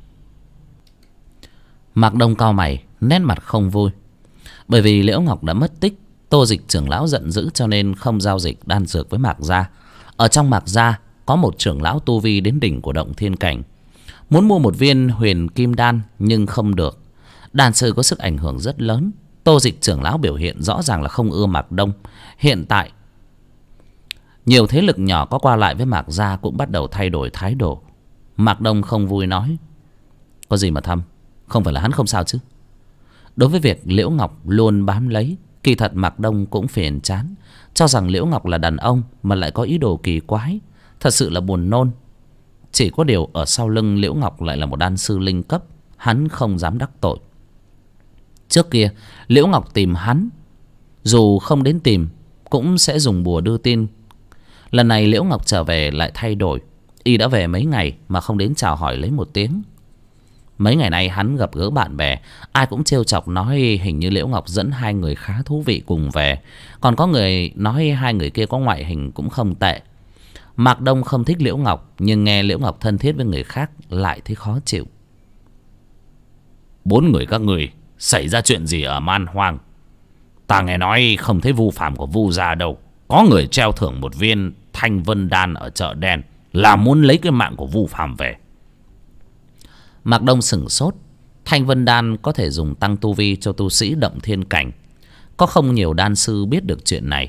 Mạc Đông cau mày, nét mặt không vui. Bởi vì Liễu Ngọc đã mất tích, Tô Dịch trưởng lão giận dữ cho nên không giao dịch đan dược với Mạc gia. Ở trong Mạc gia có một trưởng lão tu vi đến đỉnh của động thiên cảnh, muốn mua một viên huyền kim đan nhưng không được. Đan sư có sức ảnh hưởng rất lớn. Tô Dịch trưởng lão biểu hiện rõ ràng là không ưa Mạc Đông. Hiện tại nhiều thế lực nhỏ có qua lại với Mạc gia cũng bắt đầu thay đổi thái độ. Mạc Đông không vui nói: có gì mà thăm, không phải là hắn không sao chứ? Đối với việc Liễu Ngọc luôn bám lấy, kỳ thật Mạc Đông cũng phiền chán, cho rằng Liễu Ngọc là đàn ông mà lại có ý đồ kỳ quái, thật sự là buồn nôn. Chỉ có điều ở sau lưng Liễu Ngọc lại là một đan sư linh cấp, hắn không dám đắc tội. Trước kia Liễu Ngọc tìm hắn, dù không đến tìm cũng sẽ dùng bùa đưa tin. Lần này Liễu Ngọc trở về lại thay đổi. Y đã về mấy ngày mà không đến chào hỏi lấy một tiếng. Mấy ngày nay hắn gặp gỡ bạn bè, ai cũng trêu chọc nói hình như Liễu Ngọc dẫn hai người khá thú vị cùng về. Còn có người nói hai người kia có ngoại hình cũng không tệ. Mạc Đông không thích Liễu Ngọc, nhưng nghe Liễu Ngọc thân thiết với người khác lại thấy khó chịu. Bốn người các người xảy ra chuyện gì ở Man Hoang? Ta nghe nói không thấy Vu Phàm của Vu gia đâu. Có người treo thưởng một viên Thanh Vân Đan ở chợ đen, là muốn lấy cái mạng của Vu Phàm về. Mạc Đông sửng sốt. Thanh Vân Đan có thể dùng tăng tu vi cho tu sĩ động thiên cảnh. Có không nhiều đan sư biết được chuyện này.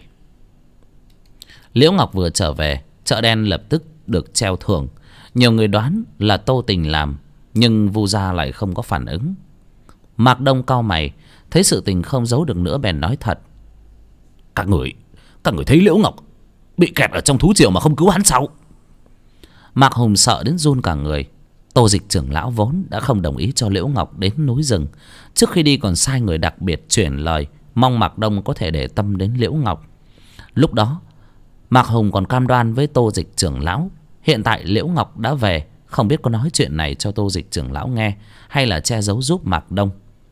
Liễu Ngọc vừa trở về, chợ đen lập tức được treo thưởng. Nhiều người đoán là Tô Tình làm, nhưng Vu gia lại không có phản ứng. Mạc Đông cau mày, thấy sự tình không giấu được nữa bèn nói thật: Các người thấy Liễu Ngọc bị kẹt ở trong thú triều mà không cứu hắn sao? Mạc Hùng sợ đến run cả người. Tô Dịch trưởng lão vốn đã không đồng ý cho Liễu Ngọc đến núi rừng. Trước khi đi còn sai người đặc biệt chuyển lời, mong Mạc Đông có thể để tâm đến Liễu Ngọc. Lúc đó Mạc Hùng còn cam đoan với Tô Dịch trưởng lão. Hiện tại Liễu Ngọc đã về, không biết có nói chuyện này cho Tô Dịch trưởng lão nghe, hay là che giấu giúp Mạc Đông.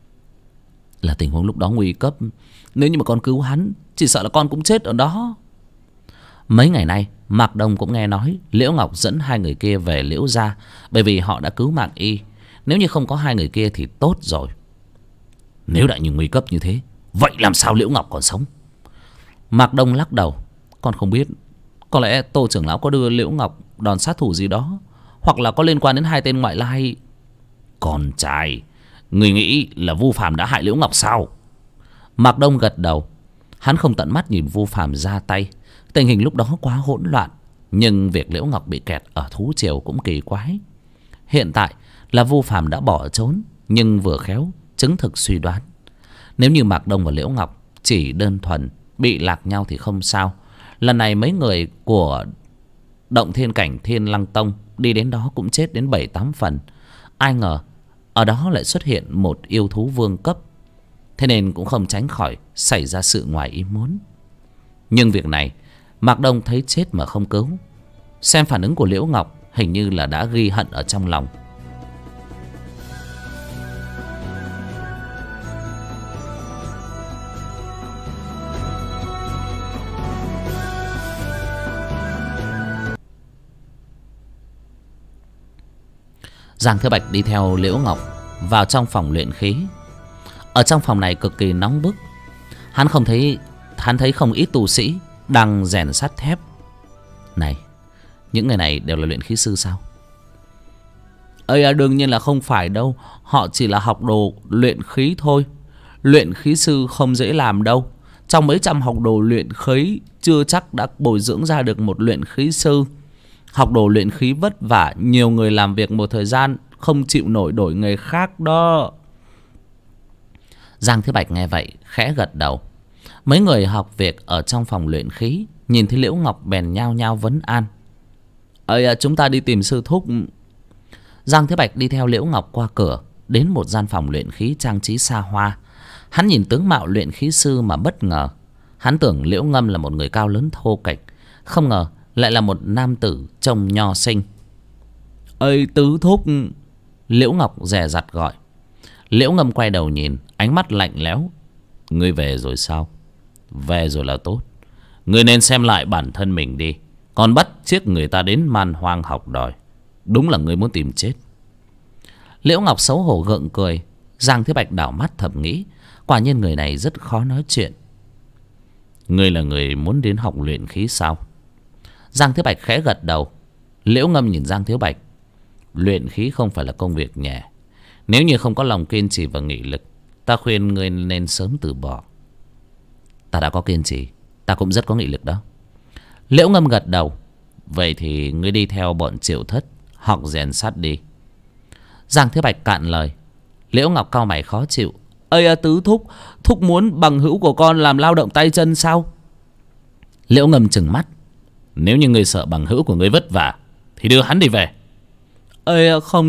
Là tình huống lúc đó nguy cấp, nếu như mà con cứu hắn, chỉ sợ là con cũng chết ở đó. Mấy ngày nay Mạc Đông cũng nghe nói Liễu Ngọc dẫn hai người kia về Liễu gia, bởi vì họ đã cứu mạng y. Nếu như không có hai người kia thì tốt rồi. Nếu đã như nguy cấp như thế, vậy làm sao Liễu Ngọc còn sống? Mạc Đông lắc đầu: Con không biết. Có lẽ Tô trưởng lão có đưa Liễu Ngọc đòn sát thủ gì đó, hoặc là có liên quan đến hai tên ngoại lai. Con trai, người nghĩ là Vu Phàm đã hại Liễu Ngọc sao? Mạc Đông gật đầu. Hắn không tận mắt nhìn Vu Phàm ra tay, tình hình lúc đó quá hỗn loạn. Nhưng việc Liễu Ngọc bị kẹt ở thú triều cũng kỳ quái. Hiện tại là Vu Phàm đã bỏ trốn, nhưng vừa khéo chứng thực suy đoán. Nếu như Mạc Đông và Liễu Ngọc chỉ đơn thuần bị lạc nhau thì không sao. Lần này mấy người của động thiên cảnh Thiên Lăng Tông đi đến đó cũng chết đến 7-8 phần. Ai ngờ ở đó lại xuất hiện một yêu thú vương cấp, thế nên cũng không tránh khỏi xảy ra sự ngoài ý muốn. Nhưng việc này Mạc Đông thấy chết mà không cứu. Xem phản ứng của Liễu Ngọc, hình như là đã ghi hận ở trong lòng. Giang Thế Bạch đi theo Liễu Ngọc vào trong phòng luyện khí. Ở trong phòng này cực kỳ nóng bức. Hắn thấy không ít tu sĩ đang rèn sắt thép. Này, những người này đều là luyện khí sư sao? Đương nhiên là không phải đâu. Họ chỉ là học đồ luyện khí thôi. Luyện khí sư không dễ làm đâu. Trong mấy trăm học đồ luyện khí, chưa chắc đã bồi dưỡng ra được một luyện khí sư. Học đồ luyện khí vất vả, nhiều người làm việc một thời gian không chịu nổi đổi nghề khác đó. Giang Thế Bạch nghe vậy khẽ gật đầu. Mấy người học việc ở trong phòng luyện khí nhìn thấy Liễu Ngọc bèn nhao nhao vấn an: Chúng ta đi tìm sư thúc. Giang Thế Bạch đi theo Liễu Ngọc qua cửa, đến một gian phòng luyện khí trang trí xa hoa. Hắn nhìn tướng mạo luyện khí sư mà bất ngờ. Hắn tưởng Liễu Ngâm là một người cao lớn thô kệch, không ngờ lại là một nam tử trông nho sinh. Tứ thúc. Liễu Ngọc dè dặt gọi. Liễu Ngâm quay đầu nhìn, ánh mắt lạnh lẽo: Ngươi về rồi sao? Về rồi là tốt. Ngươi nên xem lại bản thân mình đi, còn bắt chiếc người ta đến Man Hoang học đòi. Đúng là ngươi muốn tìm chết. Liễu Ngọc xấu hổ gượng cười. Giang Thế Bạch đảo mắt thầm nghĩ, quả nhiên người này rất khó nói chuyện. Ngươi là người muốn đến học luyện khí sao? Giang Thế Bạch khẽ gật đầu. Liễu Ngâm nhìn Giang Thế Bạch. Luyện khí không phải là công việc nhẹ. Nếu như không có lòng kiên trì và nghị lực, ta khuyên ngươi nên sớm từ bỏ. Ta đã có kiên trì, ta cũng rất có nghị lực đó. Liễu Ngâm gật đầu. Vậy thì ngươi đi theo bọn Triệu Thất học rèn sắt đi. Giang Thế Bạch cạn lời. Liễu Ngọc cau mày khó chịu. Ây à, tứ thúc, thúc muốn bằng hữu của con làm lao động tay chân sao? Liễu Ngâm trừng mắt. Nếu như ngươi sợ bằng hữu của ngươi vất vả thì đưa hắn đi về. Ây à, không.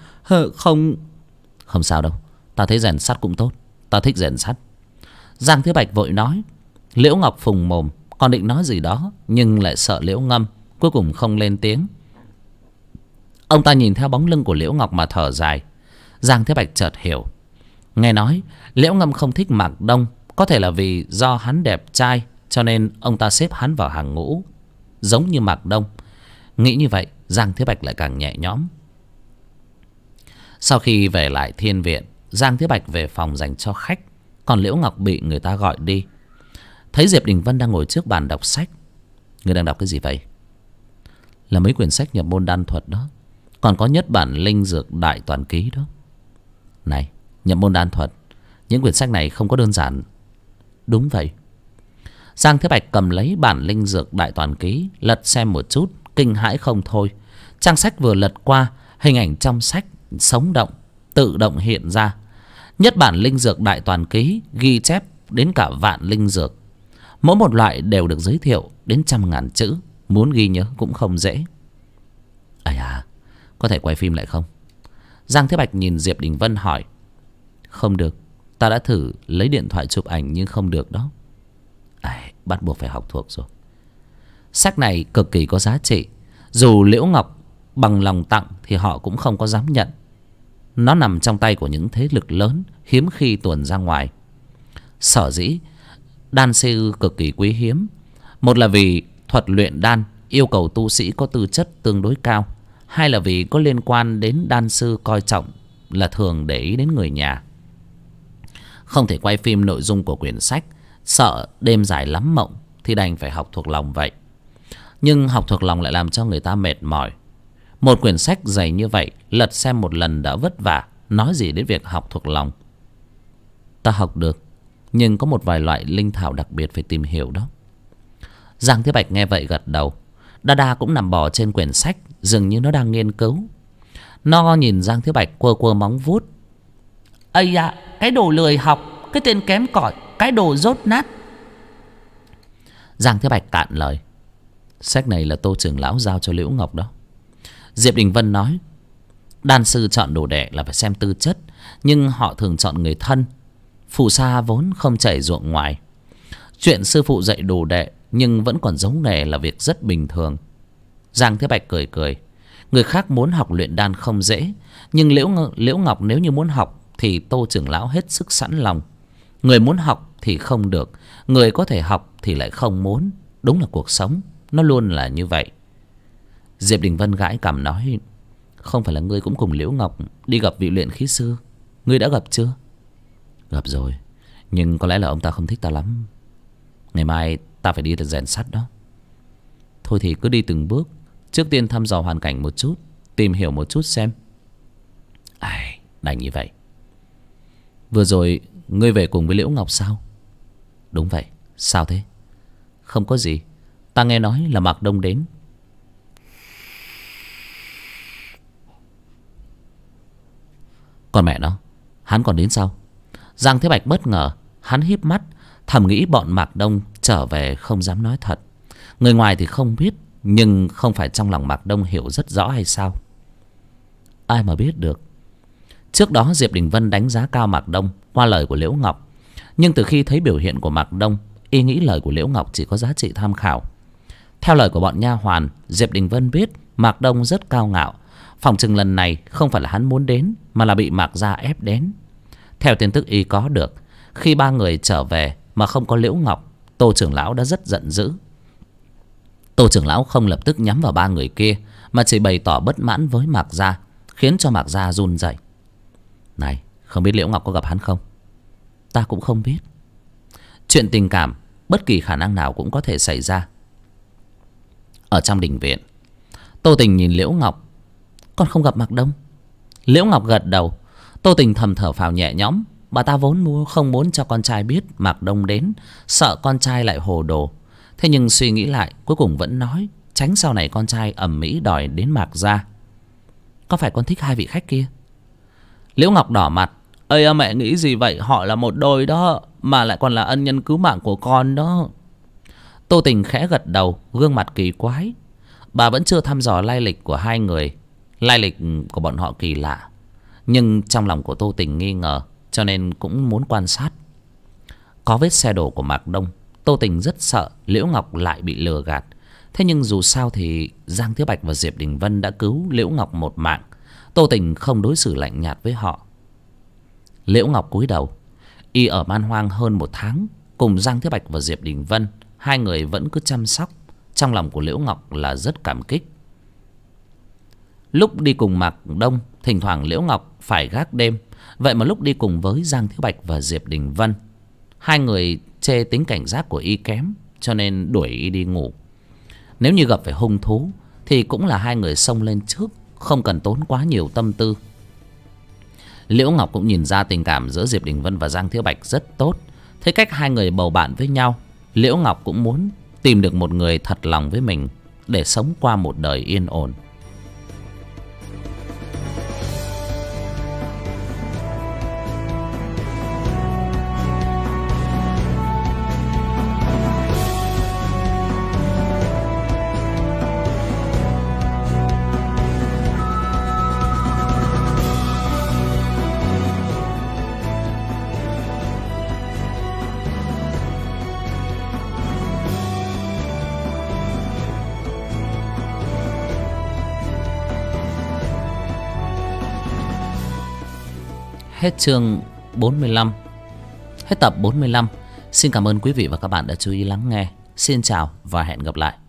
Không sao đâu, ta thấy rèn sắt cũng tốt, ta thích rèn sắt. Giang Thế Bạch vội nói. Liễu Ngọc phùng mồm, còn định nói gì đó nhưng lại sợ Liễu Ngâm, cuối cùng không lên tiếng. Ông ta nhìn theo bóng lưng của Liễu Ngọc mà thở dài. Giang Thế Bạch chợt hiểu. Nghe nói Liễu Ngâm không thích Mạc Đông, có thể là vì do hắn đẹp trai, cho nên ông ta xếp hắn vào hàng ngũ giống như Mạc Đông. Nghĩ như vậy, Giang Thế Bạch lại càng nhẹ nhõm. Sau khi về lại thiên viện, Giang Thế Bạch về phòng dành cho khách, còn Liễu Ngọc bị người ta gọi đi. Thấy Diệp Đình Vân đang ngồi trước bàn đọc sách. Người đang đọc cái gì vậy? Là mấy quyển sách nhập môn đan thuật đó, còn có nhất bản linh dược đại toàn ký đó. Này, nhập môn đan thuật, những quyển sách này không có đơn giản. Đúng vậy. Giang Thế Bạch cầm lấy bản linh dược đại toàn ký, lật xem một chút, kinh hãi không thôi. Trang sách vừa lật qua, hình ảnh trong sách sống động, tự động hiện ra. Nhất bản linh dược đại toàn ký ghi chép đến cả vạn linh dược. Mỗi một loại đều được giới thiệu đến trăm ngàn chữ, muốn ghi nhớ cũng không dễ. À à, có thể quay phim lại không? Giang Thế Bạch nhìn Diệp Đình Vân hỏi. Không được, ta đã thử lấy điện thoại chụp ảnh nhưng không được đó. Bắt buộc phải học thuộc rồi. Sách này cực kỳ có giá trị. Dù Liễu Ngọc bằng lòng tặng thì họ cũng không có dám nhận. Nó nằm trong tay của những thế lực lớn, hiếm khi tuồn ra ngoài. Sở dĩ đan sư cực kỳ quý hiếm. Một là vì thuật luyện đan yêu cầu tu sĩ có tư chất tương đối cao. Hai là vì có liên quan đến đan sư coi trọng là thường để ý đến người nhà. Không thể quay phim nội dung của quyển sách, sợ đêm dài lắm mộng, thì đành phải học thuộc lòng vậy. Nhưng học thuộc lòng lại làm cho người ta mệt mỏi. Một quyển sách dày như vậy, lật xem một lần đã vất vả, nói gì đến việc học thuộc lòng. Ta học được, nhưng có một vài loại linh thảo đặc biệt phải tìm hiểu đó. Giang Thế Bạch nghe vậy gật đầu. Đa Đa cũng nằm bò trên quyển sách, dường như nó đang nghiên cứu. Nó nhìn Giang Thế Bạch quơ quơ móng vuốt. Ây à, cái đồ lười học, cái tên kém cỏi, cái đồ dốt nát. Giang Thế Bạch cạn lời. Sách này là Tô trưởng lão giao cho Liễu Ngọc đó. Diệp Đình Vân nói. Đan sư chọn đồ đệ là phải xem tư chất, nhưng họ thường chọn người thân. Phù sa vốn không chảy ruộng ngoài. Chuyện sư phụ dạy đồ đệ nhưng vẫn còn giấu nghề là việc rất bình thường. Giang Thế Bạch cười cười. Người khác muốn học luyện đan không dễ, nhưng Liễu Ngọc nếu như muốn học thì Tô trưởng lão hết sức sẵn lòng. Người muốn học thì không được, người có thể học thì lại không muốn. Đúng là cuộc sống, nó luôn là như vậy. Diệp Đình Vân gãi cằm nói. Không phải là ngươi cũng cùng Liễu Ngọc đi gặp vị luyện khí sư? Ngươi đã gặp chưa? Gặp rồi, nhưng có lẽ là ông ta không thích ta lắm. Ngày mai ta phải đi rèn sắt đó. Thôi thì cứ đi từng bước. Trước tiên thăm dò hoàn cảnh một chút, tìm hiểu một chút xem. Đành như vậy. Vừa rồi ngươi về cùng với Liễu Ngọc sao? Đúng vậy. Sao thế? Không có gì. Ta nghe nói là Mạc Đông đến. Còn mẹ nó, hắn còn đến sao? Giang Thế Bạch bất ngờ. Hắn híp mắt, thầm nghĩ bọn Mạc Đông trở về không dám nói thật. Người ngoài thì không biết, nhưng không phải trong lòng Mạc Đông hiểu rất rõ hay sao? Ai mà biết được. Trước đó Diệp Đình Vân đánh giá cao Mạc Đông qua lời của Liễu Ngọc. Nhưng từ khi thấy biểu hiện của Mạc Đông, y nghĩ lời của Liễu Ngọc chỉ có giá trị tham khảo. Theo lời của bọn nha hoàn, Diệp Đình Vân biết Mạc Đông rất cao ngạo. Phòng chừng lần này không phải là hắn muốn đến, mà là bị Mạc gia ép đến. Theo tin tức y có được, khi ba người trở về mà không có Liễu Ngọc, Tô trưởng lão đã rất giận dữ. Tô trưởng lão không lập tức nhắm vào ba người kia, mà chỉ bày tỏ bất mãn với Mạc Gia, khiến cho Mạc Gia run rẩy. Này, không biết Liễu Ngọc có gặp hắn không? Ta cũng không biết. Chuyện tình cảm bất kỳ khả năng nào cũng có thể xảy ra. Ở trong đình viện, Tô Tình nhìn Liễu Ngọc. Còn không gặp Mạc Đông? Liễu Ngọc gật đầu. Tô Tình thầm thở phào nhẹ nhõm. Bà ta vốn không muốn cho con trai biết Mạc Đông đến, sợ con trai lại hồ đồ. Thế nhưng suy nghĩ lại, cuối cùng vẫn nói, tránh sau này con trai ầm ĩ đòi đến Mạc Gia. Có phải con thích hai vị khách kia? Liễu Ngọc đỏ mặt. Ây, mẹ nghĩ gì vậy? Họ là một đôi đó, mà lại còn là ân nhân cứu mạng của con đó. Tô Tình khẽ gật đầu, gương mặt kỳ quái. Bà vẫn chưa thăm dò lai lịch của hai người. Lai lịch của bọn họ kỳ lạ, nhưng trong lòng của Tô Tình nghi ngờ, cho nên cũng muốn quan sát. Có vết xe đổ của Mạc Đông, Tô Tình rất sợ Liễu Ngọc lại bị lừa gạt. Thế nhưng dù sao thì Giang Thiếu Bạch và Diệp Đình Vân đã cứu Liễu Ngọc một mạng. Tô Tình không đối xử lạnh nhạt với họ. Liễu Ngọc cúi đầu. Y ở Man Hoang hơn 1 tháng, cùng Giang Thiếu Bạch và Diệp Đình Vân, hai người vẫn cứ chăm sóc. Trong lòng của Liễu Ngọc là rất cảm kích. Lúc đi cùng Mạc Đông, thỉnh thoảng Liễu Ngọc phải gác đêm. Vậy mà lúc đi cùng với Giang Thiếu Bạch và Diệp Đình Vân, hai người chê tính cảnh giác của Y kém, cho nên đuổi Y đi ngủ. Nếu như gặp phải hung thú thì cũng là hai người xông lên trước, không cần tốn quá nhiều tâm tư. Liễu Ngọc cũng nhìn ra tình cảm giữa Diệp Đình Vân và Giang Thiếu Bạch rất tốt. Thấy cách hai người bầu bạn với nhau, Liễu Ngọc cũng muốn tìm được một người thật lòng với mình để sống qua một đời yên ổn. Hết chương 45. Hết tập 45. Xin cảm ơn quý vị và các bạn đã chú ý lắng nghe. Xin chào và hẹn gặp lại.